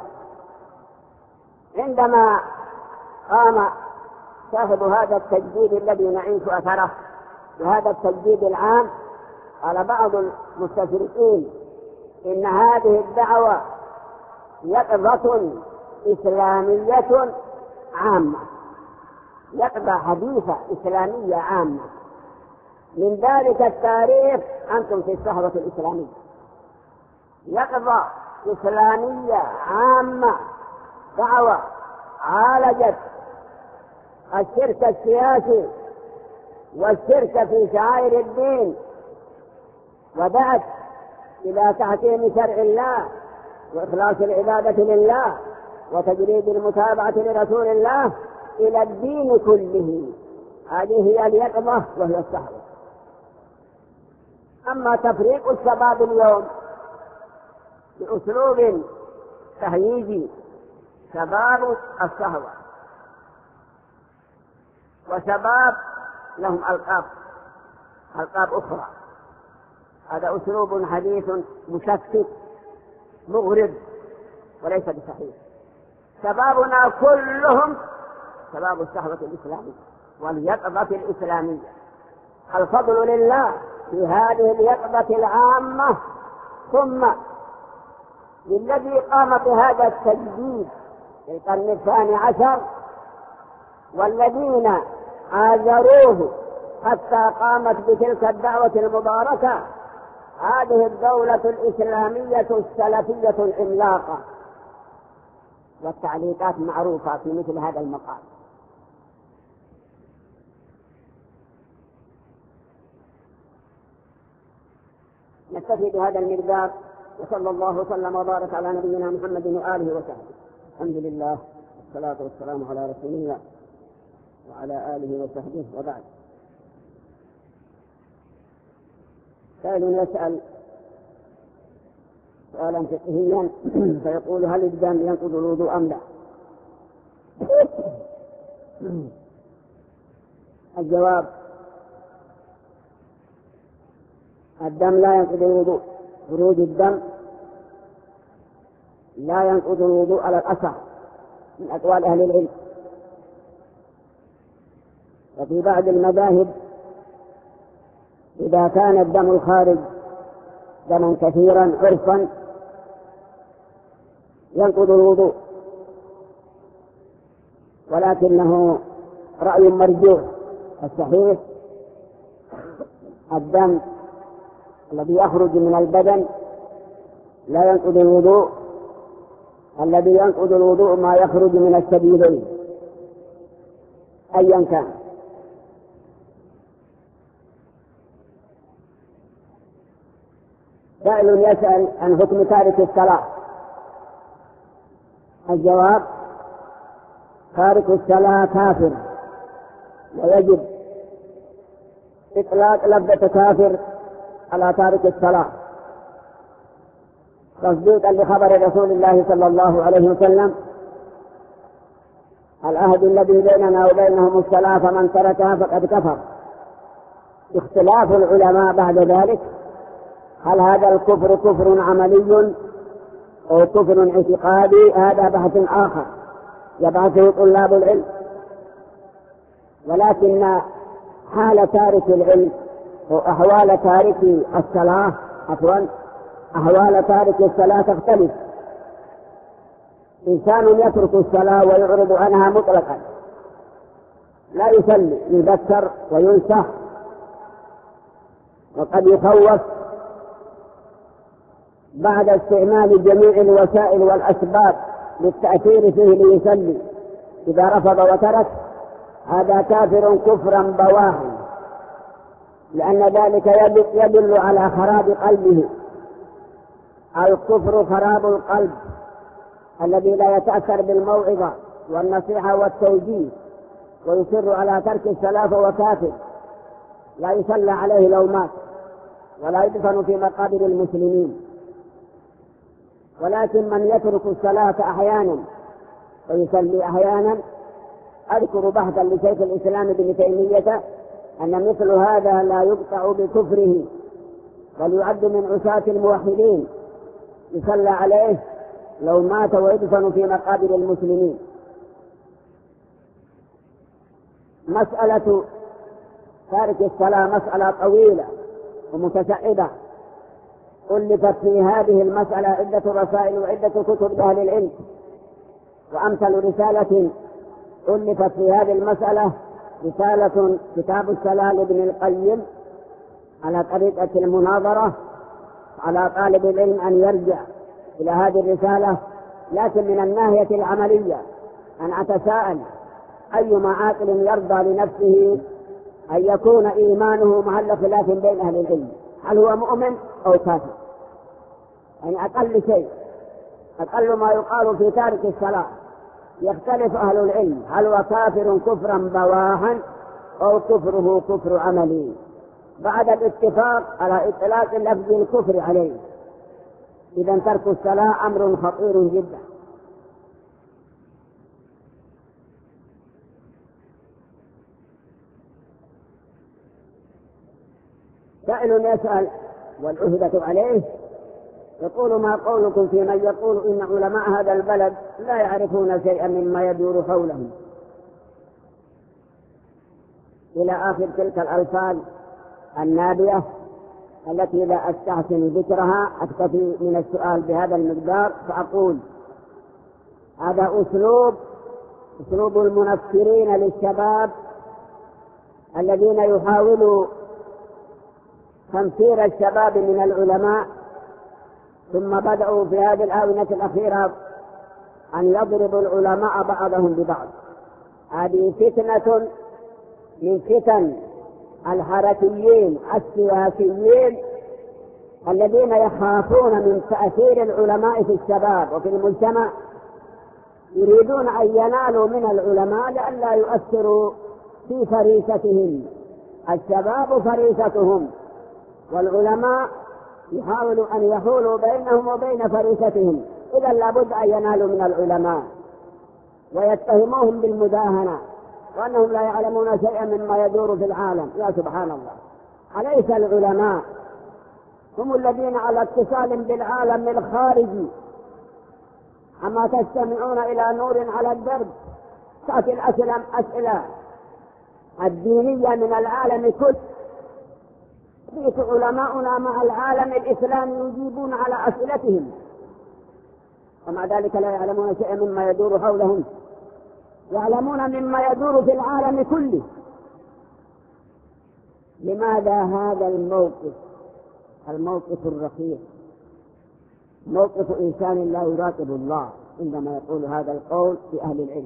عندما قام صاحب هذا التجديد الذي نعيش أثره بهذا التجديد العام، على بعض المستشرقين إن هذه الدعوة يقظة إسلامية عامة، يقظة حديثة إسلامية عامة. من ذلك التاريخ أنتم في الصحوة الإسلامية، يقظة إسلامية عامة، دعوة عالجت الشرك السياسي والشرك في شعائر الدين، ودعت إلى تحكيم شرع الله وإخلاص العبادة لله وتجريد المتابعة لرسول الله إلى الدين كله. هذه هي اليقظة وهي الصحوة. أما تفريق الشباب اليوم بأسلوب تهييجي، شباب الصهوة وشباب لهم ألقاب ألقاب أخرى، هذا أسلوب حديث مشتت مغرب وليس بصحيح. شبابنا كلهم شباب الصهوة الإسلامية واليقظة الإسلامية. الفضل لله في هذه اليقظة العامة، ثم للذي قام بهذا التجديد في القرن الثاني عشر والذين عاذروه حتى قامت بتلك الدعوة المباركة، هذه الدولة الإسلامية السلفية العملاقة والتعليقات معروفة في مثل هذا المقام. نكتفي بهذا المقدار، وصلى الله وسلم وبارك على نبينا محمد وآله وصحبه. الحمد لله والصلاة والسلام على رسول الله وعلى آله وصحبه، وبعد. سائل يسأل سؤالا فقهيا فيقول: هل الدم ينقض الوضوء أم لا؟ الجواب: الدم لا ينقض الوضوء. خروج الدم لا ينقض الوضوء على الأصح من أقوال أهل العلم. وفي بعض المذاهب إذا كان الدم الخارج دما كثيرا عرفا ينقض الوضوء، ولكنه رأي مرجوح. الصحيح الدم الذي يخرج من البدن لا ينقض الوضوء، الذي ينقض الوضوء ما يخرج من السبيلين أيا كان. سائل يسأل عن حكم تارك الصلاة. الجواب: تارك الصلاة كافر، ويجب إطلاق لفظة كافر على تارك الصلاة تصديقا لخبر رسول الله صلى الله عليه وسلم: العهد الذي بيننا وبينهم الصلاة فمن تركها فقد كفر. اختلاف العلماء بعد ذلك: هل هذا الكفر كفر عملي أو كفر اعتقادي؟ هذا بحث آخر يبحثه طلاب العلم. ولكن حال تارك العلم وأحوال تارك الصلاة عفوا أحوال تارك الصلاة تختلف. إنسان يترك الصلاة ويعرض عنها مطلقا، لا يصلي، يذكر وينصح وقد يخوف بعد استعمال جميع الوسائل والأسباب للتأثير فيه ليصلي، إذا رفض وترك هذا كافر كفرا بواحا، لأن ذلك يدل على خراب قلبه. الكفر خراب القلب الذي لا يتأثر بالموعظة والنصيحة والتوجيه ويصر على ترك الصلاة فهو كافر، لا يصلى عليه لو مات ولا يدفن في مقابر المسلمين. ولكن من يترك الصلاة أحيانا ويصلي أحيانا، أذكر بحثا لشيخ الإسلام ابن تيمية أن مثل هذا لا يقطع بكفره، بل يعد من عصاة الموحدين، يصلى عليه لو مات ويدفن في مقابر المسلمين. مسألة تارك الصلاة مسألة طويلة ومتشعبة، ألفت في هذه المسألة عدة رسائل وعدة كتب أهل العلم، وأمثل رسالة ألفت في هذه المسألة رسالة كتاب الصلاة لابن القيم على طريقة المناظرة. على طالب العلم أن يرجع إلى هذه الرسالة، لكن من الناحية العملية أن أتساءل: أيما عاقل يرضى لنفسه أن يكون إيمانه محل خلاف بين أهل العلم؟ هل هو مؤمن أو كافر؟ يعني أقل شيء، أقل ما يقال في تارك الصلاة يختلف أهل العلم: هل هو كافر كفرا بواحا أو كفره كفر عملي، بعد الاتفاق على إطلاق لفظ الكفر عليه. إذا ترك الصلاة أمر خطير جدا. سائل يسأل والعهدة عليه، يقول: ما قولكم في من يقول إن علماء هذا البلد لا يعرفون شيئا مما يدور حولهم، إلى آخر تلك الألفاظ النابية التي لا أستحسن ذكرها. أكتفي من السؤال بهذا المقدار فأقول: هذا أسلوب أسلوب المنفرين للشباب الذين يحاولوا تنفير الشباب من العلماء، ثم بدأوا في هذه الآونة الأخيرة أن يضربوا العلماء بعضهم ببعض. هذه فتنة من فتن الحركيين السياسيين الذين يخافون من تأثير العلماء في الشباب وفي المجتمع، يريدون أن ينالوا من العلماء لئلا يؤثروا في فريستهم. الشباب فريستهم، والعلماء يحاولوا أن يحولوا بينهم وبين فريستهم، إذا لابد أن ينالوا من العلماء ويتهموهم بالمداهنة وأنهم لا يعلمون شيئا مما يدور في العالم. يا سبحان الله، أليس العلماء هم الذين على اتصال بالعالم الخارجي؟ أما تستمعون إلى نور على الدرب تأتي الأسئلة أسئلة الدينية من العالم كله، بيت علماؤنا مع العالم الإسلامي يجيبون على أسئلتهم، ومع ذلك لا يعلمون شيئا مما يدور حولهم، يعلمون مما يدور في العالم كله. لماذا هذا الموقف؟ الموقف الرقيق موقف إنسان لا يراقب الله عندما يقول هذا القول في أهل العلم.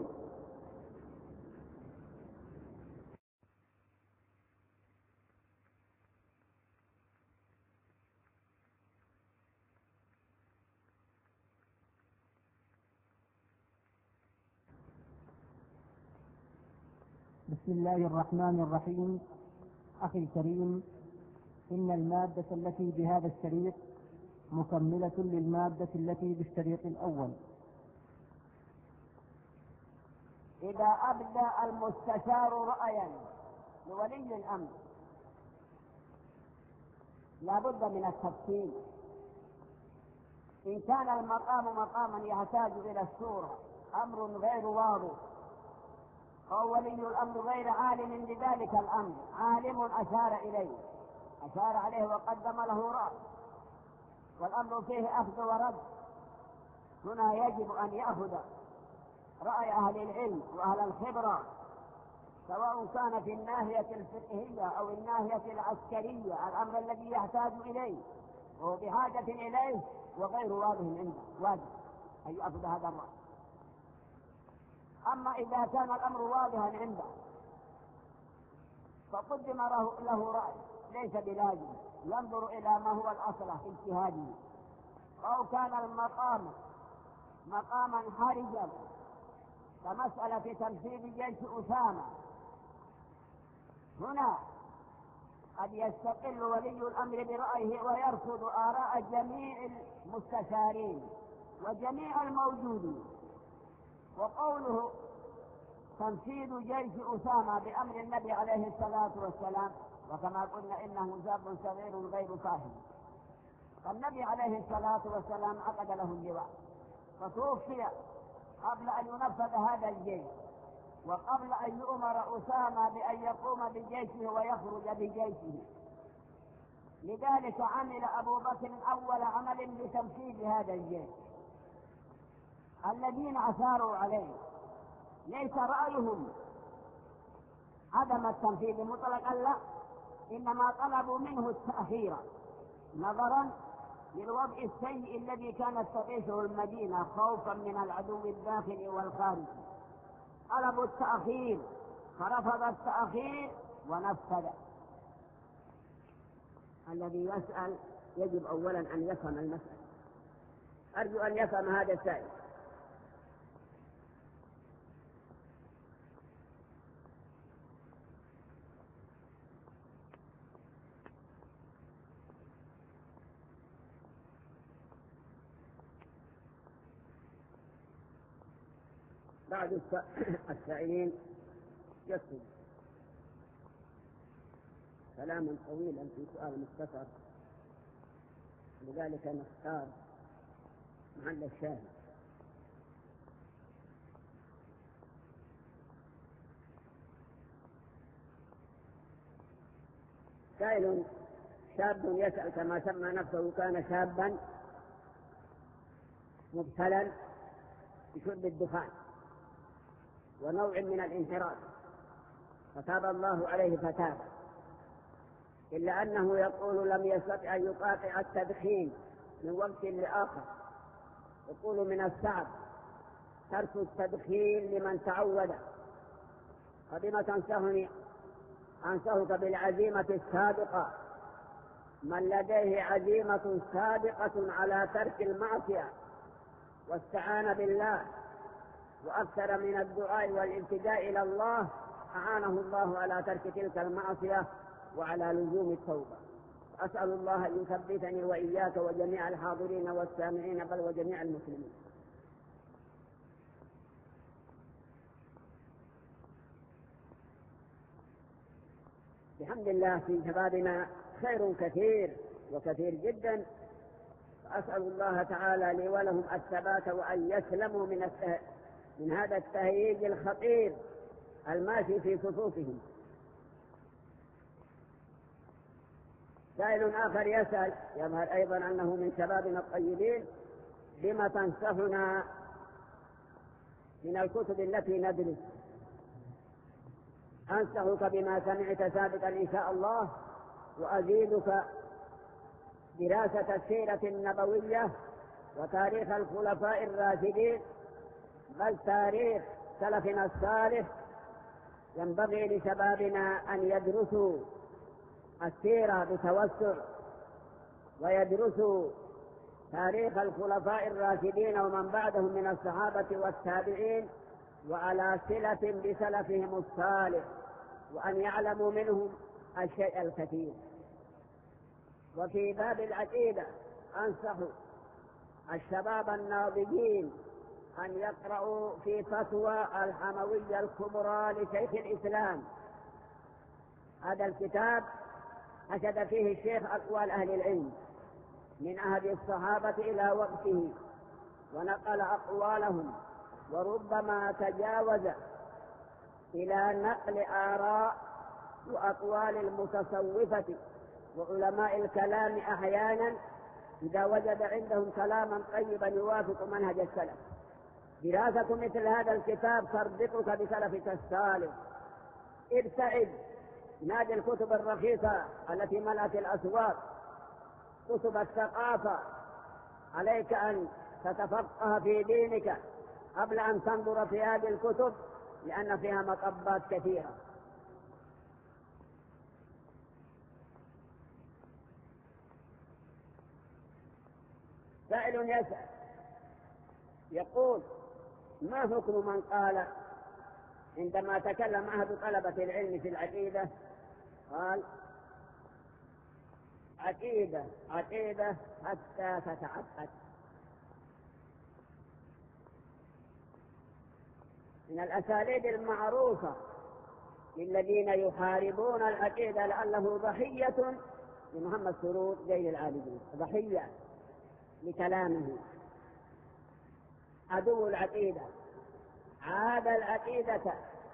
بسم الله الرحمن الرحيم. أخي الكريم، إن المادة التي بهذا الشريط مكملة للمادة التي بالشريط الأول. إذا أبدى المستشار رأيا لولي الأمر لا بد من التفصيل. إن كان المقام مقاما يحتاج إلى الصورة، أمر غير واضح، أو ولي الأمر غير عالم بذلك الأمر، عالم أشار إليه أشار عليه وقدم له رأي، والأمر فيه أخذ ورد، هنا يجب أن يأخذ رأي أهل العلم وأهل الخبرة، سواء كان في الناحية الفقهية أو الناحية العسكرية، الأمر الذي يحتاج إليه وهو بحاجة إليه وغير واضح عنده، واجب أن يأخذ هذا الرأي. أما إذا كان الأمر واضحا عنده فقدم له رأي ليس بلازم، ينظر إلى ما هو الأصل في اجتهاده، أو كان المقام مقاما حرجا كمسألة تنفيذ جيش أسامة، هنا قد يستقل ولي الأمر برأيه ويرفض آراء جميع المستشارين وجميع الموجودين. وقوله تنفيذ جيش أسامة بأمر النبي عليه الصلاة والسلام، وكما قلنا إنه شاب صغير غير صاحب، فالنبي عليه الصلاة والسلام عقد له اللواء فتوفي قبل أن ينفذ هذا الجيش، وقبل أن يؤمر أسامة بأن يقوم بجيشه ويخرج بجيشه، لذلك عمل أبو بكر أول عمل بتنفيذ هذا الجيش. الذين أثاروا عليه ليس رأيهم عدم التنفيذ مطلقا، لا، إنما طلبوا منه التأخير نظرا للوضع السيء الذي كانت تعيشه المدينة خوفا من العدو الداخلي والخارجي، طلبوا التأخير فرفض التأخير ونفذ. الذي يسأل يجب أولا أن يفهم المسألة، أرجو أن يفهم هذا السائل. بعض السائلين يكتب كلاما طويلا في سؤال مختصر، لذلك نختار محل الشاهد. سائل شاب يسأل كما سمى نفسه، كان شابا مبتلا بشرب الدخان ونوع من الانحراف، فتاب الله عليه فتاب، إلا أنه يقول لم يستطع أن يقاطع التدخين من وقت لآخر، يقول من الصعب ترك التدخين لمن تعود. فبما تنصحني؟ أنصحك بالعزيمة السابقة. من لديه عزيمة سابقة على ترك المعصية واستعان بالله وأكثر من الدعاء والالتجاء إلى الله، أعانه الله على ترك تلك المعصية وعلى لزوم التوبة. أسأل الله أن يثبتني وإياك وجميع الحاضرين والسامعين بل وجميع المسلمين. بحمد الله في شبابنا خير كثير وكثير جدا، فأسأل الله تعالى لي ولهم الثبات وأن يسلموا من, الته... من هذا التهييج الخطير الماشي في صفوفهم. سائل آخر يسأل، يظهر أيضا أنه من شبابنا الطيبين: بما تنصحنا من الكتب التي ندرس؟ أنصحك بما سمعت سابقا إن شاء الله، وأزيدك دراسة السيرة النبوية وتاريخ الخلفاء الراشدين، بل تاريخ سلفنا الصالح. ينبغي لشبابنا أن يدرسوا السيرة بتوسع، ويدرسوا تاريخ الخلفاء الراشدين ومن بعدهم من الصحابة والتابعين وعلى صلة بسلفهم الصالح، وأن يعلموا منهم الشيء الكثير. وفي باب العقيدة أنصح الشباب الناضجين أن يقرأوا في فتوى الحموية الكبرى لشيخ الإسلام. هذا الكتاب حشد فيه الشيخ أقوال أهل العلم من عهد الصحابة إلى وقته، ونقل أقوالهم، وربما تجاوز إلى نقل آراء وأقوال المتصوفة وعلماء الكلام أحيانا إذا وجد عندهم كلاما طيبا يوافق منهج السلف. دراسة مثل هذا الكتاب تربطك بسلفك الصالح. ابتعد، نادي الكتب الرخيصة التي ملأت الأسواق، كتب الثقافة. عليك أن تتفقه في دينك قبل أن تنظر في هذه الكتب، لأن فيها مطبات كثيرة. سائل يسأل يقول: ما حكم من قال عندما تكلم أحد طلبة العلم في العقيدة قال: عقيدة عقيدة حتى تتعقد؟ من الأساليب المعروفة للذين يحاربون العقيدة، لعله ضحية لمحمد سرور زين العابدين، ضحية لكلامه، عدو العقيدة، عاد العقيدة.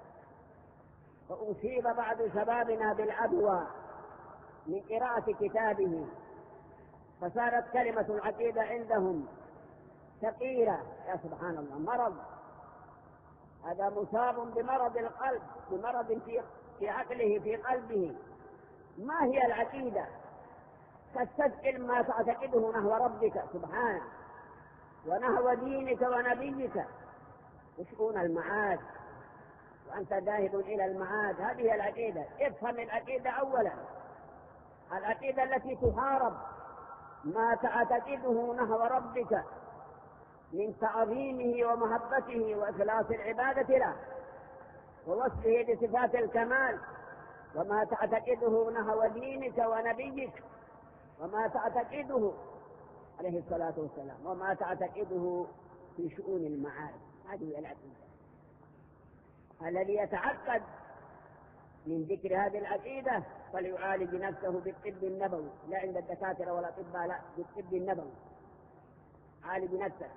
فأصيب بعض شبابنا بالعدوى من قراءة كتابه، فصارت كلمة العقيدة عندهم ثقيلة. يا سبحان الله، مرض. هذا مصاب بمرض القلب، بمرض في في عقله في قلبه. ما هي العقيدة؟ تستثقل ما تعتقده نحو ربك سبحانه ونحو دينك ونبيك وشؤون المعاد، وأنت ذاهب إلى المعاد. هذه العقيدة. افهم العقيدة أولا، العقيدة التي تحارب ما تعتقده نحو ربك من تعظيمه ومحبته وإخلاص العبادة له ووصفه بصفات الكمال، وما تعتقده نحو دينك ونبيك، وما تعتقده عليه الصلاة والسلام، وما تعتقده في شؤون المعاد. هذه العقيدة. الذي يتعقد من ذكر هذه العقيدة فليعالج نفسه بالطب النبوي، لا عند الدكاترة ولا طباء، لا، بالطب النبوي. عالج نفسك.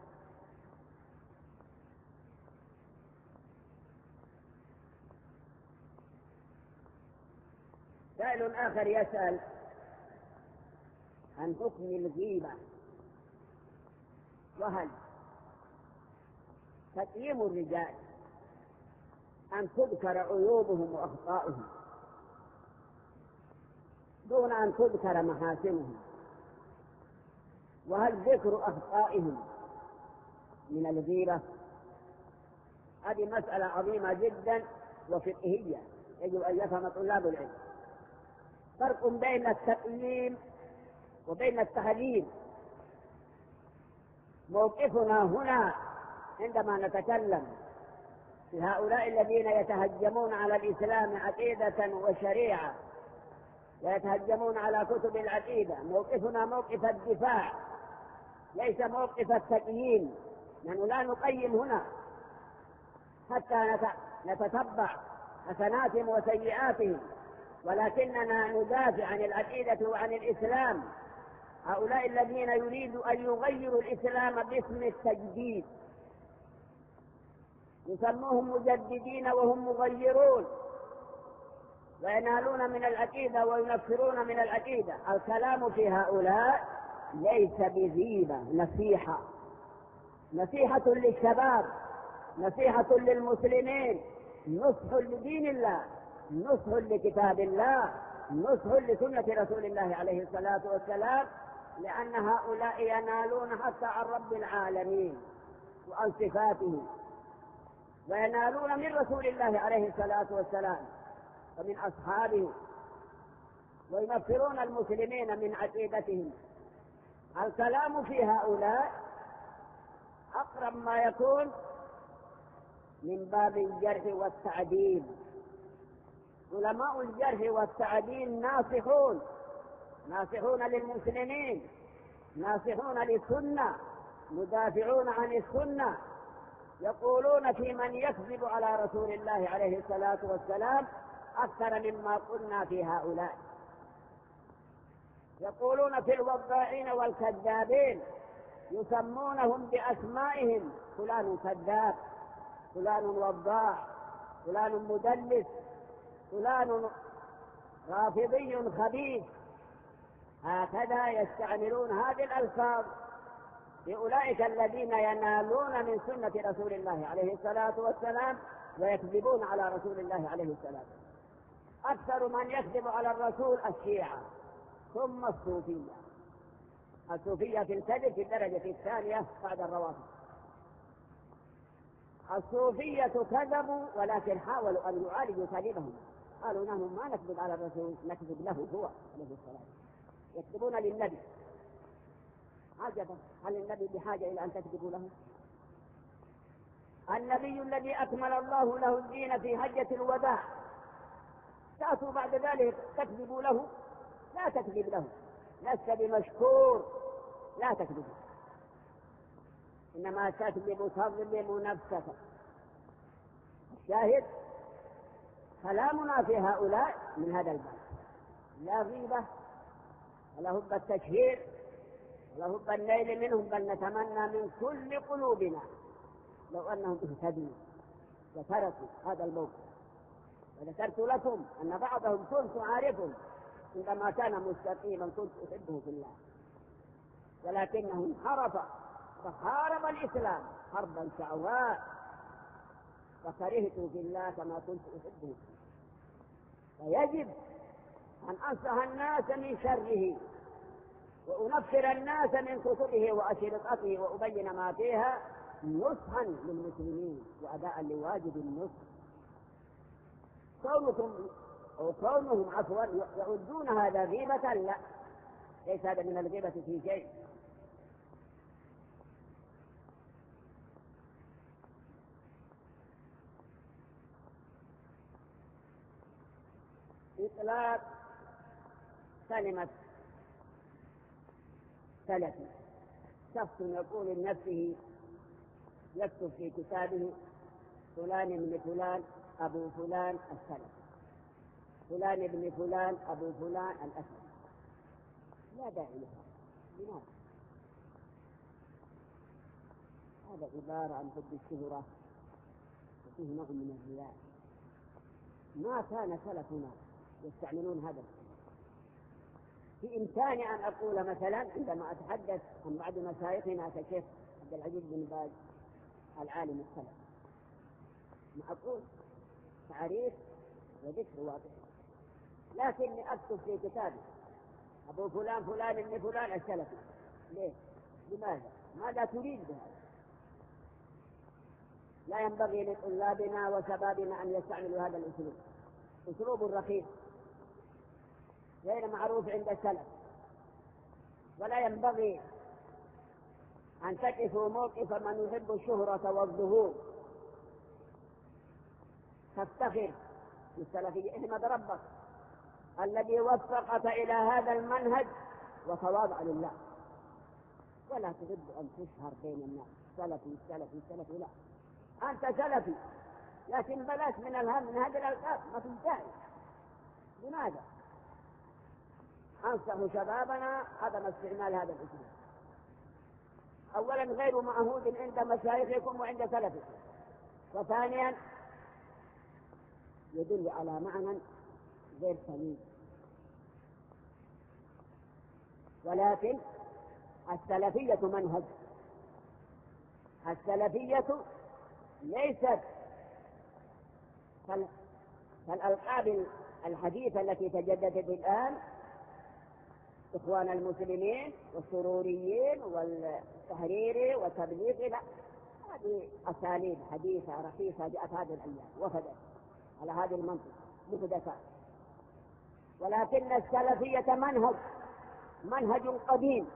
سائل آخر يسأل عن حكم الغيبة، وهل تقييم الرجال أن تذكر عيوبهم وأخطائهم دون أن تذكر محاسنهم، وهل ذكر أخطائهم من الغيبة هذه مسألة عظيمة جدا وفقهية يجب أن يفهم طلاب العلم. فرق بين التقييم وبين التحليل. موقفنا هنا عندما نتكلم في هؤلاء الذين يتهجمون على الإسلام عقيدة وشريعة ويتهجمون على كتب العقيدة، موقفنا موقف الدفاع ليس موقف التقييم. نحن لا نقيم هنا حتى نتتبع حسناتهم وسيئاتهم، ولكننا ندافع عن العقيدة وعن الإسلام. هؤلاء الذين يريدوا أن يغيروا الإسلام باسم التجديد يسموهم مجددين وهم مغيرون، وينالون من العقيدة وينفرون من العقيدة. الكلام في هؤلاء ليس بغيبة، نصيحة، نصيحة للشباب، نصيحة للمسلمين، نصح لدين الله، نصح لكتاب الله، نصح لسنة رسول الله عليه الصلاة والسلام، لأن هؤلاء ينالون حتى عن رب العالمين وعن صفاته، وينالون من رسول الله عليه الصلاة والسلام ومن أصحابه، وينفرون المسلمين من عقيدتهم. الكلام في هؤلاء أقرب ما يكون من باب الجرح والتعديل. علماء الجرح والتعديل ناصحون، ناصحون للمسلمين، ناصحون للسنة، مدافعون عن السنة، يقولون في من يكذب على رسول الله عليه الصلاة والسلام أكثر مما قلنا في هؤلاء. يقولون في الوضاعين والكذابين، يسمونهم بأسمائهم: فلان كذاب، فلان وضاع، فلان مدلس، فلان رافضي خبيث. هكذا يستعملون هذه الألفاظ لأولئك الذين ينالون من سنة رسول الله عليه الصلاة والسلام ويكذبون على رسول الله عليه السلام. أكثر من يكذب على الرسول الشيعة، ثم الصوفية. الصوفية في الكذب في الدرجة الثانية بعد الروافض. الصوفية كذبوا ولكن حاولوا أن يعالجوا كذبهم، قالوا نحن ما نكذب على الرسول، نكذب له هو عليه السلام. يكذبون للنبي. عجبا، هل النبي بحاجة إلى أن تكذبوا له؟ النبي الذي أكمل الله له الدين في حجة الوداع، تأتوا بعد ذلك تكذبوا له؟ لا تكذب له، لست بمشكور، لا تكذب، إنما تكذب تظلم نفسك. الشاهد كلامنا في هؤلاء من هذا الباب، لا غيبة ولا هب التشهير ولا هب النيل منهم، بل نتمنى من كل قلوبنا لو أنهم اهتدوا وتركوا هذا الموقف. وذكرت لكم أن بعضهم كنت عارفهم عندما كان مستقيما كنت أحبه في الله، ولكنه انحرف فحارب الإسلام حربا شعواء، وكرهت في الله كما كنت أحبه. فيجب أن أنصح الناس من شره وأنفر الناس من كتبه وأشرطته وأبين ما فيها نصحا للمسلمين وأداء لواجب النصح. كونكم أو كونهم عفوا يعدون هذا غيبة، لا، ليس هذا من الغيبة في شيء. إطلاق كلمة سلفي، شخص يقول لنفسه، يكتب في كتابه فلان ابن فلان أبو فلان السلف، فلان ابن فلان أبو فلان الأسد. لا داعي لها. لماذا؟ هذا عبارة عن حب الشهرة وفيه نوع من الرياء. ما كان سلفنا يستعملون هذا. في إمكاني أن أقول مثلا عندما أتحدث عن بعض مشايخنا كشيخ عبد العزيز بن باز العالم السلف، ما أقول تعريف وذكر واضح، لكني أكتب في كتابي أبو فلان فلان ابن فلان السلفي. ليه؟ لماذا؟ ماذا تريد بهذا؟ لا ينبغي لطلابنا وشبابنا أن يستعملوا هذا الأسلوب، أسلوب رخيص غير معروف عند السلف. ولا ينبغي أن تقفوا موقف من يحب الشهرة والظهور تفتخر بالسلفية. احمد ربك الذي وفقك إلى هذا المنهج وتواضع لله، ولا تحب أن تشهر بين الناس سلفي سلفي سلفي. لا، أنت سلفي، لكن بلاش من الهم من هذه الألقاب، ما تنتهي. لماذا؟ أنصح شبابنا عدم استعمال هذا الأسلوب. أولا غير معهود عند مشايخكم وعند سلفكم، وثانيا يدل على معنى غير سليم. ولكن السلفية منهج، السلفية ليست كالألقاب الحديثة التي تجددت الآن، إخوان المسلمين والسروريين والتحريري والتبليغ. لا، هذه أساليب حديثة رخيصة جاءت هذه الأيام وفدت على هذه المنطقة محدثات. ولكن السلفية منهج منهج قديم.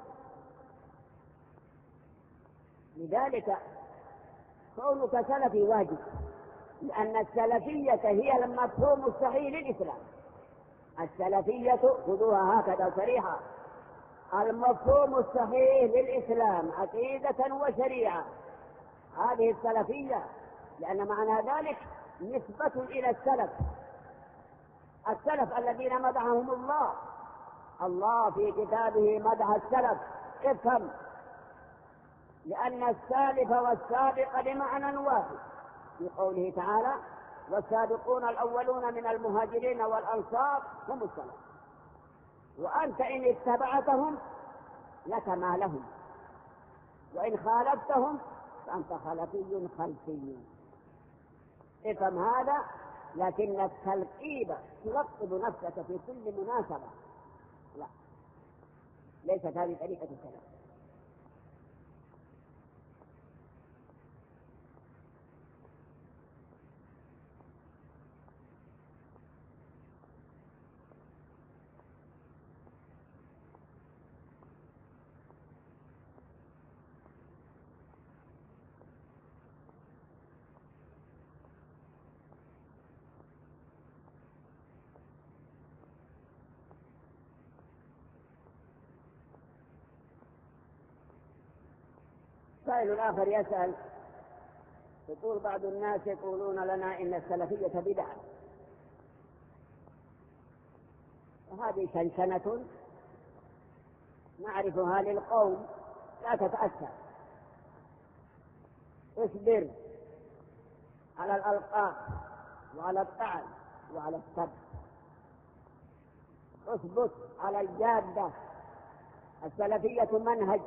لذلك كونك سلفي واجب، لأن السلفية هي المفهوم الصحيح للإسلام. السلفية خذوها هكذا صريحة، المفهوم الصحيح للإسلام عقيدة وشريعة، هذه السلفية. لأن معنى ذلك نسبة إلى السلف، السلف الذين مدحهم الله. الله في كتابه مدح السلف، افهم، لأن السالف والسابق بمعنى واحد في قوله تعالى: والسابقون الأولون من المهاجرين والأنصار هم السلف. وأنت إن اتبعتهم لك ما لهم، وإن خالفتهم فأنت خلفي خلفي. افهم هذا. لكن التلقيب تلقب نفسك في كل مناسبة، لا، ليست هذه طريقة السلف. سائل الآخر يسأل يقول: بعض الناس يقولون لنا إن السلفية بدعة، وهذه شنشنة نعرفها للقوم، لا تتأثر. اصبر على الألقاب وعلى الطعن وعلى السب، اثبت على الجادة. السلفية منهج،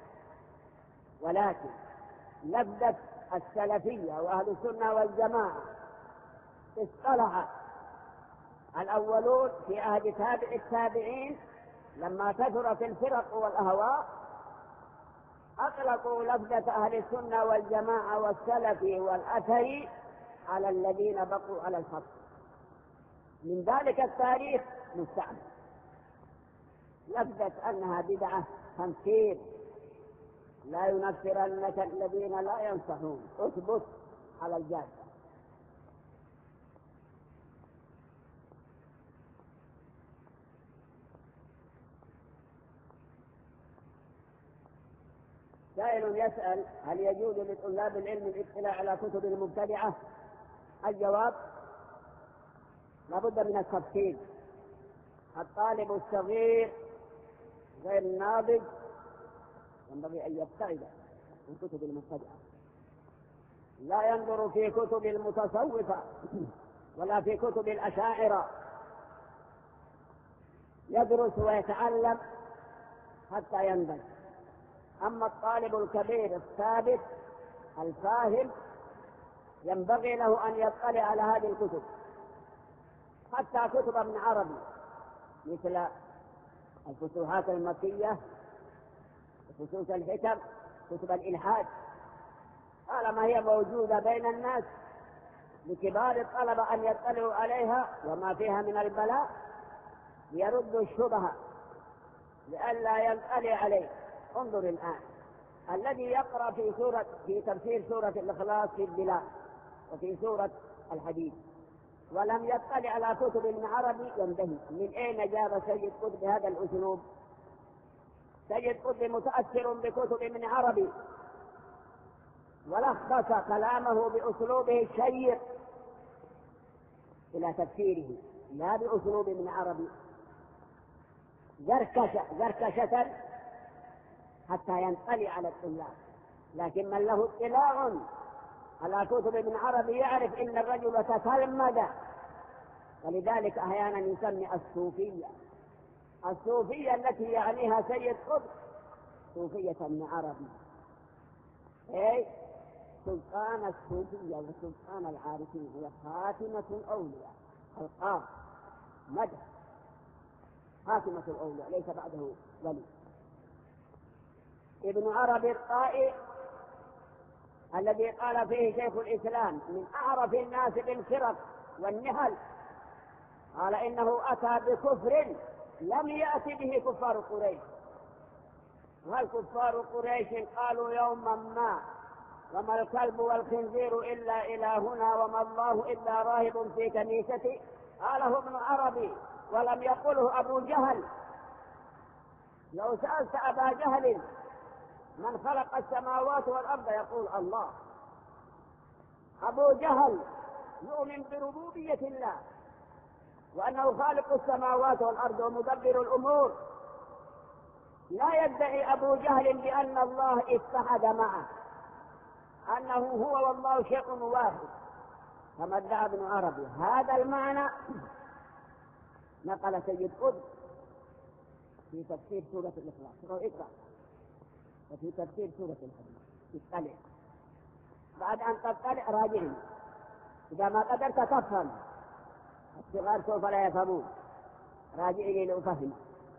ولكن لفظة السلفية وأهل السنة والجماعة اصطلح الأولون في عهد تابع التابعين لما كثرت الفرق والأهواء، أطلقوا لفظة أهل السنة والجماعة والسلف والأثر على الذين بقوا على الخط. من ذلك التاريخ مستعمل. لفظة أنها بدعة تنفير، لا ينفرنك الذين لا ينصحون، اثبت على الجادة. سائل يسأل: هل يجوز لطلاب العلم الاطلاع على كتب المبتدعة؟ الجواب: لابد من التفصيل. الطالب الصغير غير الناضج ينبغي أن يبتعد من كتب المبتدعة، لا ينظر في كتب المتصوفة ولا في كتب الأشاعرة، يدرس ويتعلم حتى ينبغي. أما الطالب الكبير الثابت الفاهم ينبغي له أن يطلع على هذه الكتب، حتى كتب ابن عربي مثل الفتوحات المكية، فصوص الحكم، كتب الإلحاد، طالما هي موجودة بين الناس لكبار الطلبة أن يطلعوا عليها وما فيها من البلاء ليردوا الشبهة لئلا ينطلع عليه. انظر الآن الذي يقرأ في سورة في تفسير سورة الإخلاص في البلاد وفي سورة الحديث ولم يطلع على كتب ابن عربي ينتهي. من أين جاب سيد قطب هذا الأسلوب؟ سيد قطب متأثر بكتب ابن عربي ولخص كلامه بأسلوبه الشيق إلى تفسيره لا بأسلوب ابن عربي زركشة زركشة حتى ينطلع على الطلاب. لكن من له اطلاع على كتب ابن عربي يعرف إن الرجل تتلمذ. ولذلك أحيانا يسمي الصوفية الصوفية التي يعنيها سيد قطب صوفية ابن عربي، أي سلطان الصوفية وسلطان العارفين هي خاتمة الأولياء القاب مدح خاتمة الأولياء ليس بعده ولي. ابن عربي الطائي الذي قال فيه شيخ الإسلام من أعرف الناس بالفرق والنهل قال إنه أتى بكفر لم يأتي به كفار قريش. والكفار قريش قالوا يوما ما وما الكلب والخنزير إلا إلهنا وما الله إلا راهب في كنيستي قاله ابن عربي ولم يقله أبو جهل. لو سألت أبا جهل من خلق السماوات والأرض يقول الله. أبو جهل يؤمن بربوبية الله وأنه خالق السماوات والأرض ومدبر الأمور. لا يدعي أبو جهل بأن الله اتحد معه أنه هو والله شيء واحد كما ادعى ابن عربي. هذا المعنى نقل سيد قطب في تفسير سورة الإخلاص اقرأ وفي تفسير سورة الحديث اطلع بعد أن تطلع راجعني. إذا ما قدرت تفهم الصغار سوف لا يفهمون راجعني لأفهم.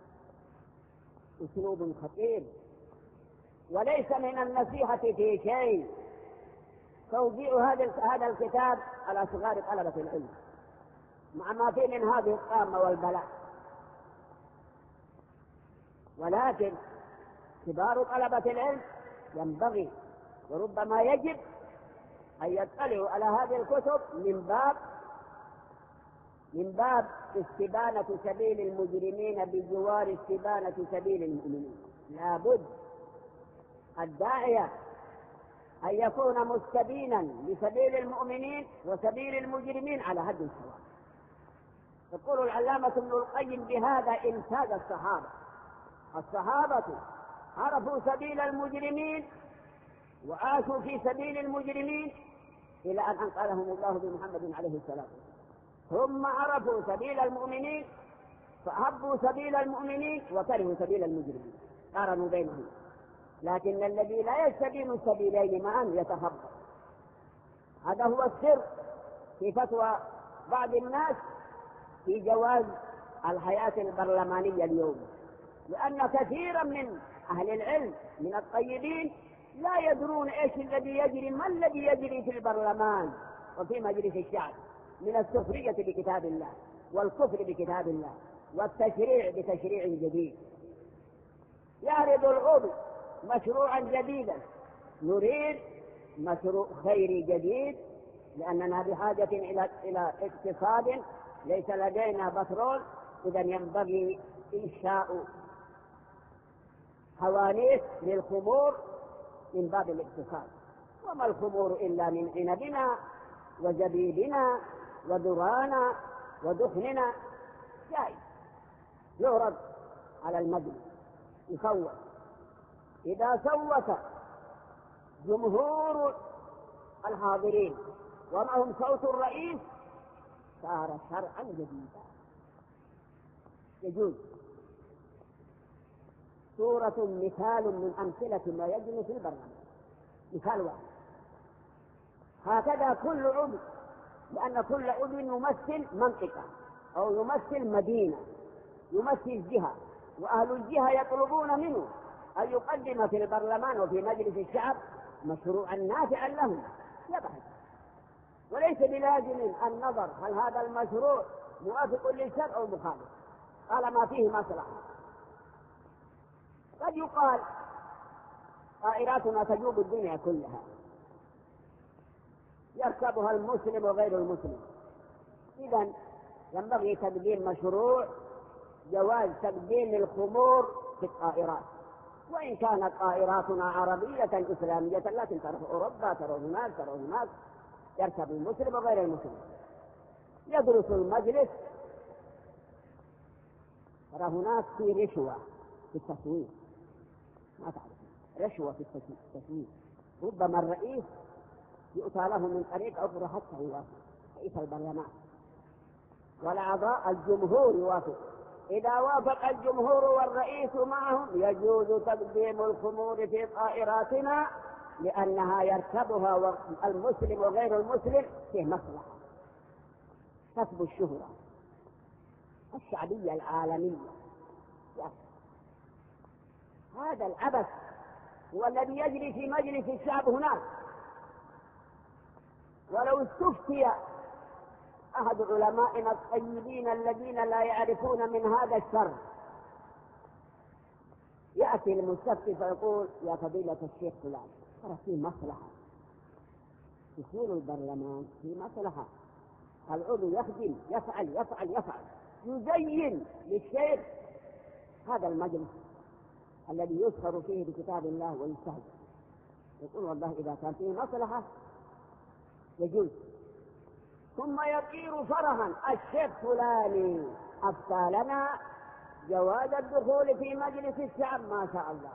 أسلوب خطير وليس من النصيحة في شيء توزيع هذا الكتاب على صغار طلبة العلم مع ما فيه من هذه الطامة والبلاء. ولكن كبار طلبة العلم ينبغي وربما يجب أن يطلعوا على هذه الكتب من باب من باب استبانة سبيل المجرمين بجوار استبانة سبيل المؤمنين. لابد الداعية أن يكون مستبينا لسبيل المؤمنين وسبيل المجرمين على حد سواء. يقول العلامة ابن القيم بهذا إمتاز الصحابة. الصحابة عرفوا سبيل المجرمين وعاشوا في سبيل المجرمين إلى أن أنقذهم الله بمحمد عليه السلام. ثم عرفوا سبيل المؤمنين فأحبوا سبيل المؤمنين وكرهوا سبيل المجرمين قارنوا بينهم. لكن الذي لا يستبين السبيلين معا يتخبط. هذا هو السر في فتوى بعض الناس في جواز الحياة البرلمانية اليوم، لأن كثيرا من أهل العلم من الطيبين لا يدرون إيش الذي يجري ما الذي يجري في البرلمان وفي مجلس الشعب من السخرية بكتاب الله والكفر بكتاب الله والتشريع بتشريع جديد. يعرض العضو مشروعا جديدا نريد مشروع خيري جديد لأننا بحاجة إلى إلى اقتصاد ليس لدينا بترول. إذا ينبغي إنشاء حوانيت للخمور من باب الاقتصاد. وما الخمور إلا من عنبنا وزبيبنا وذرانا ودخننا جائز يعرض على المجلس يصوت. إذا صوت جمهور الحاضرين ومعهم صوت الرئيس صار شرعا جديدا يجوز. سورة مثال من أمثلة ما يجري في البرلمان مثال واحد. هكذا كل عضو لأن كل عضو يمثل منطقة أو يمثل مدينة يمثل جهة وأهل الجهة يطلبون منه أن يقدم في البرلمان وفي مجلس الشعب مشروعا نافعا لهم يبحث، وليس بلازم النظر هل هذا المشروع موافق للشرع أو مخالف طالما فيه مصلحة. قد يقال طائراتنا تجوب الدنيا كلها يركبها المسلم وغير المسلم، إذن ينبغي تقديم مشروع جواز تقديم الخمور في الطائرات، وإن كانت طائراتنا عربية إسلامية لكن ترى في أوروبا، ترى هناك ترى هناك يركب المسلم وغير المسلم. يدرس المجلس، ترى هناك في رشوة في التسويق، ما تعرف رشوة في التسويق، ربما الرئيس يؤتى له من طريق أخرى حتى يوافق، رئيس البرلمان والأعضاء الجمهور يوافق. إذا وافق الجمهور والرئيس معهم يجوز تقديم الخمور في طائراتنا لأنها يركبها المسلم وغير المسلم فيه مصلحة، كسب الشهرة الشعبية العالمية. هذا العبث هو الذي يجري في مجلس الشعب هناك. ولو استفتي أحد علمائنا الطيبين الذين لا يعرفون من هذا الشر، يأتي المستفتي فيقول يا فضيلة الشيخ فلان ترى في مصلحة، دخول البرلمان في مصلحة، العضو يخدم يفعل يفعل يفعل يزين للشيخ هذا المجلس الذي يسخر فيه بكتاب الله ويستهزئ، يقول والله إذا كان فيه مصلحة يجوز. ثم يطير فرحا الشيخ فلاني أفتى لنا جواز الدخول في مجلس الشعب ما شاء الله.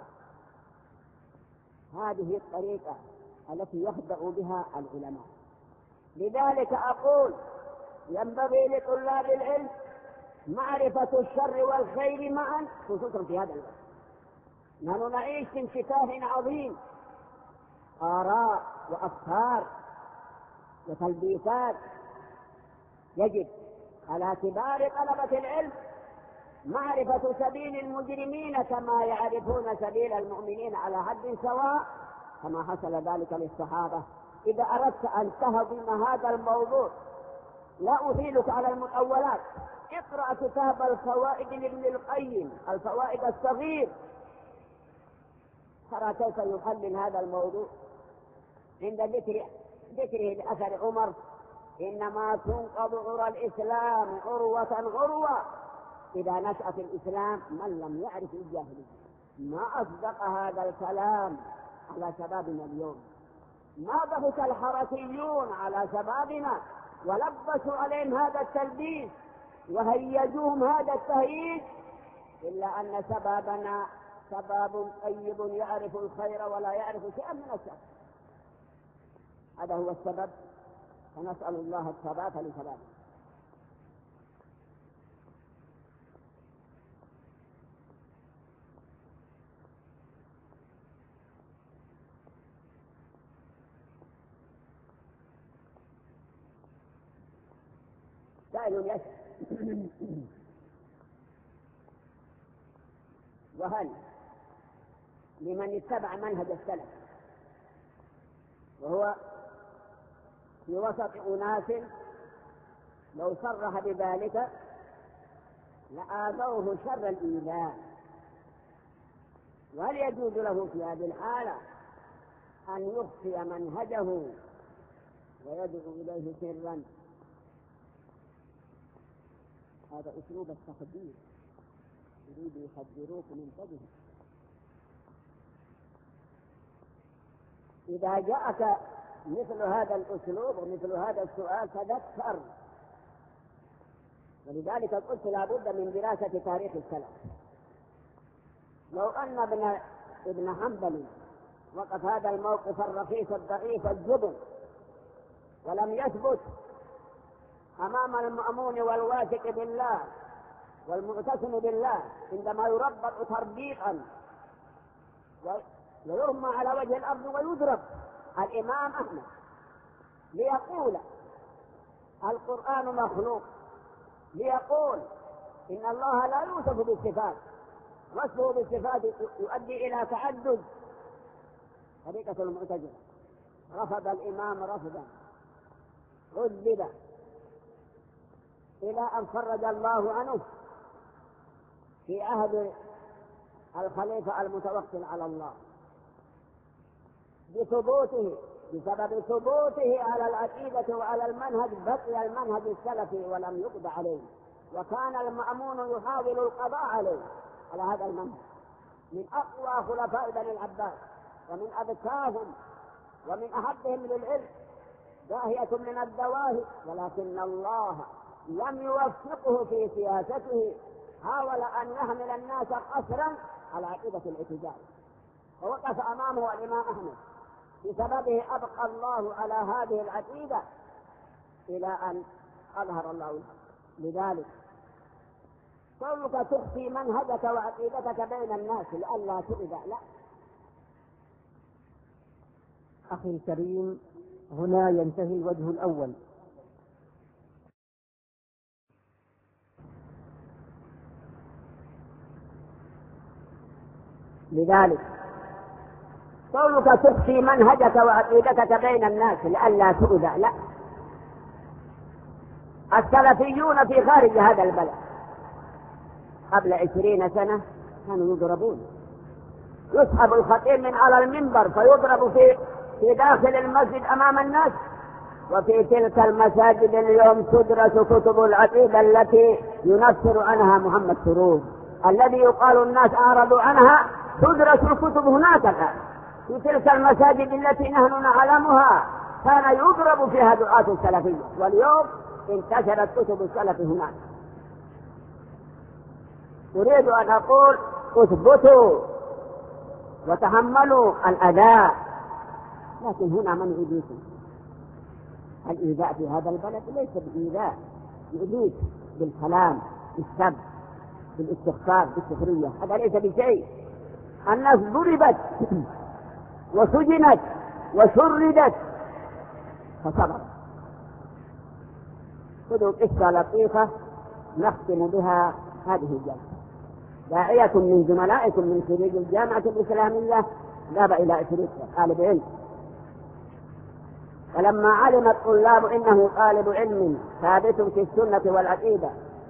هذه الطريقة التي يخدع بها العلماء. لذلك أقول ينبغي لطلاب العلم معرفة الشر والخير معا، خصوصا في هذا الوقت نحن نعيش في انفتاح عظيم، آراء وأفكار وتلبيسات. يجب على كبار طلبة العلم معرفة سبيل المجرمين كما يعرفون سبيل المؤمنين على حد سواء، كما حصل ذلك للصحابة. إذا أردت أن تهضم هذا الموضوع لا أثيلك على المطولات، اقرأ كتاب الفوائد لابن القيم، الفوائد الصغير، ترى كيف يحلل هذا الموضوع عند ذكر ذكره لأثر عمر إنما تنقض عرى الإسلام عروة عروة إذا نشأ في الإسلام من لم يعرف الجاهلية. ما أصدق هذا الكلام على شبابنا اليوم، ما ضحك الحركيون على شبابنا ولبسوا عليهم هذا التلبيس وهيجوهم هذا التهييج، إلا أن شبابنا شباب طيب يعرف الخير ولا يعرف شيئا من الشر. هذا هو السبب، فنسأل الله الثبات لشبابنا. سائل يسأل وهل لمن اتبع منهج السلف وهو في وسط أناس لو صرح بذلك لآذوه شر الإيذاء، وهل يجوز له في هذه الحالة أن يخفي منهجه ويدعو إليه سرا؟ هذا أسلوب التخدير، يريد يخدروك من فجه. إذا جاءك مثل هذا الأسلوب ومثل هذا السؤال تذكر. ولذلك قلت لابد من دراسة تاريخ السلف. لو أن ابن ابن حنبل وقف هذا الموقف الرخيص الضعيف الجبن ولم يثبت أمام المأمون والواثق بالله والمعتصم بالله عندما يربط تربيطا ويرمى على وجه الأرض ويضرب الإمام أحمد ليقول القرآن مخلوق، ليقول إن الله لا يوصف بالصفات، وصفه بالصفات يؤدي إلى تعدد، طريقة المعتزلة. رفض الإمام رفضا، عذب إلى أن فرج الله عنه في عهد الخليفة المتوكل على الله بثبوته، بسبب ثبوته على العقيدة وعلى المنهج، بقي المنهج السلفي ولم يقضى عليه، وكان المأمون يحاول القضاء عليه على هذا المنهج من أقوى خلفاء بني العباس ومن أذكاهم ومن أحبهم للعلم، داهية من الدواهي، ولكن الله لم يوفقه في سياسته، حاول أن يحمل الناس قسرا على عقيدة الاعتزال، ووقف أمامه الإمام أحمد، بسببه أبقى الله على هذه العقيدة إلى أن أظهر الله الحق. لذلك كونك تخفي منهجك وعقيدتك بين الناس لئلا تؤذى، لا. أخي الكريم، هنا ينتهي الوجه الأول. لذلك كونك تخفي منهجك وعقيدتك بين الناس لئلا تؤذى، لا. السلفيون في خارج هذا البلد قبل عشرين سنة كانوا يضربون، يسحب الخطيب من على المنبر فيضرب في في داخل المسجد أمام الناس، وفي تلك المساجد اليوم تدرس كتب العقيدة التي ينفر عنها محمد سرور، الذي يقال الناس أعرضوا عنها، تدرس الكتب هناك الآن في تلك المساجد التي نحن نعلمها كان يضرب فيها دعاة السلفية، واليوم انتشرت كتب السلف هناك. أريد أن أقول اثبتوا وتحملوا الأذى، لكن هنا من يؤذيكم؟ الإيذاء في هذا البلد ليس بإيذاء، يؤذيك بالكلام، بالسب، بالاستخفاف، بالسخرية، هذا ليس بشيء. الناس ضربت وسجنت وشردت فصبر. خذوا قصة لطيفة نختم بها هذه الجلسة. داعية من زملائكم من خريج الجامعة الإسلامية ذهب إلى إفريقيا طالب علم، فلما علم الطلاب إنه طالب علم ثابت في السنة والعقيدة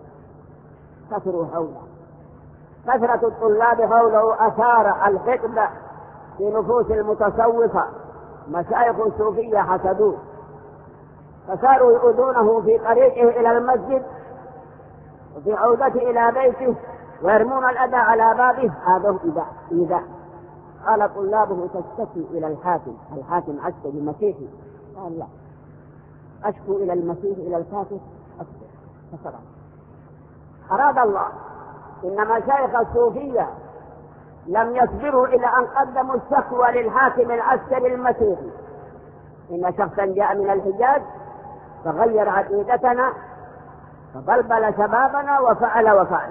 كثروا حوله. كثرة الطلاب حوله أثار الحقد في نفوس المتصوفة، مشايخ الصوفية حسدوه، فصاروا يؤذونه في طريقه إلى المسجد وفي عودته إلى بيته ويرمون الأذى على بابه. هذا إيذاء. قال طلابه تشتكي إلى الحاكم، الحاكم عشت بمسيحي، قال لا، أشكو إلى المسيح إلى الكافر أكثر. فصبر. أراد الله إن مشايخ الصوفية لم يصبروا إلى أن قدموا الشكوى للحاكم العسكري المسيحي، إن شخصا جاء من الحجاز فغير عقيدتنا فبلبل شبابنا وفعل وفعل.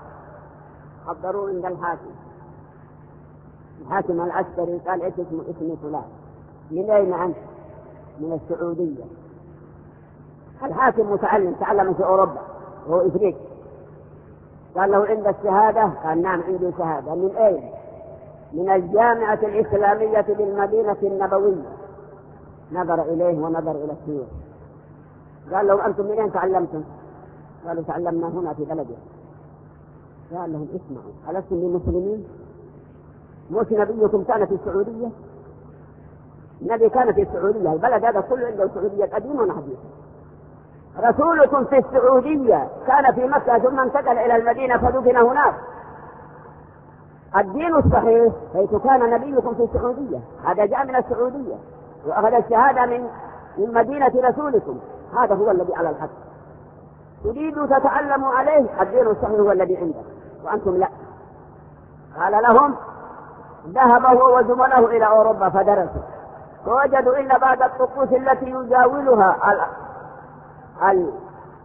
حضروا عند الحاكم، الحاكم العسكري قال إيش اسمه؟ اسمه فلان. من أين أنت؟ من السعودية. الحاكم متعلم، تعلم في أوروبا وهو إفريقي. قال له عند الشهادة؟ قال نعم عندي شهادة. من أين؟ من الجامعة الإسلامية بالمدينة النبوية. نظر إليه ونظر إلى السيوف. قال لهم أنتم من أين تعلمتم؟ قالوا تعلمنا هنا في بلدنا. قال لهم اسمعوا، ألستم بمسلمين؟ مش نبيكم كان في السعودية؟ النبي كان في السعودية، البلد هذا كله عنده سعودية قديمة وحديثة. رسولكم في السعودية كان في مكة ثم انتقل إلى المدينة فدفن هناك. الدين الصحيح حيث كان نبيكم في السعودية، هذا جاء من السعودية وأخذ الشهادة من من مدينة رسولكم، هذا هو الذي على الحق. تريدوا تتعلموا عليه، الدين الصحيح هو الذي عندك وأنتم لا. قال لهم ذهب هو وزملائه إلى أوروبا فدرسوا، فوجدوا إلا بعض الطقوس التي يجاولها ال... ال...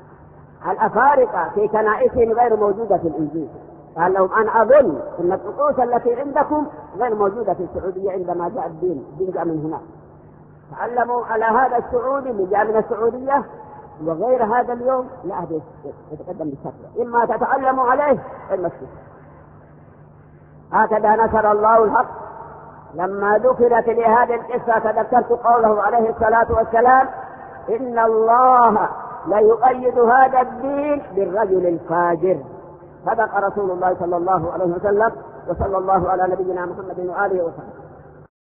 الأفارقة في كنائسهم غير موجودة في الإنجيل. قال لهم أنا أظن أن الطقوس التي عندكم غير موجودة في السعودية عندما جاء الدين، الدين جاء من هناك. تعلموا على هذا السعودي اللي جاء من السعودية، وغير هذا اليوم لا أحد يتقدم بالشكوى، إما تتعلموا عليه إما تشكوا. هكذا نشر الله الحق لما ذكرت لي هذه القصة تذكرت قوله عليه الصلاة والسلام: إن الله ليؤيد هذا الدين بالرجل الفاجر. صدق رسول الله صلى الله عليه وسلم، وصلى الله على نبينا محمد وآله وسلم.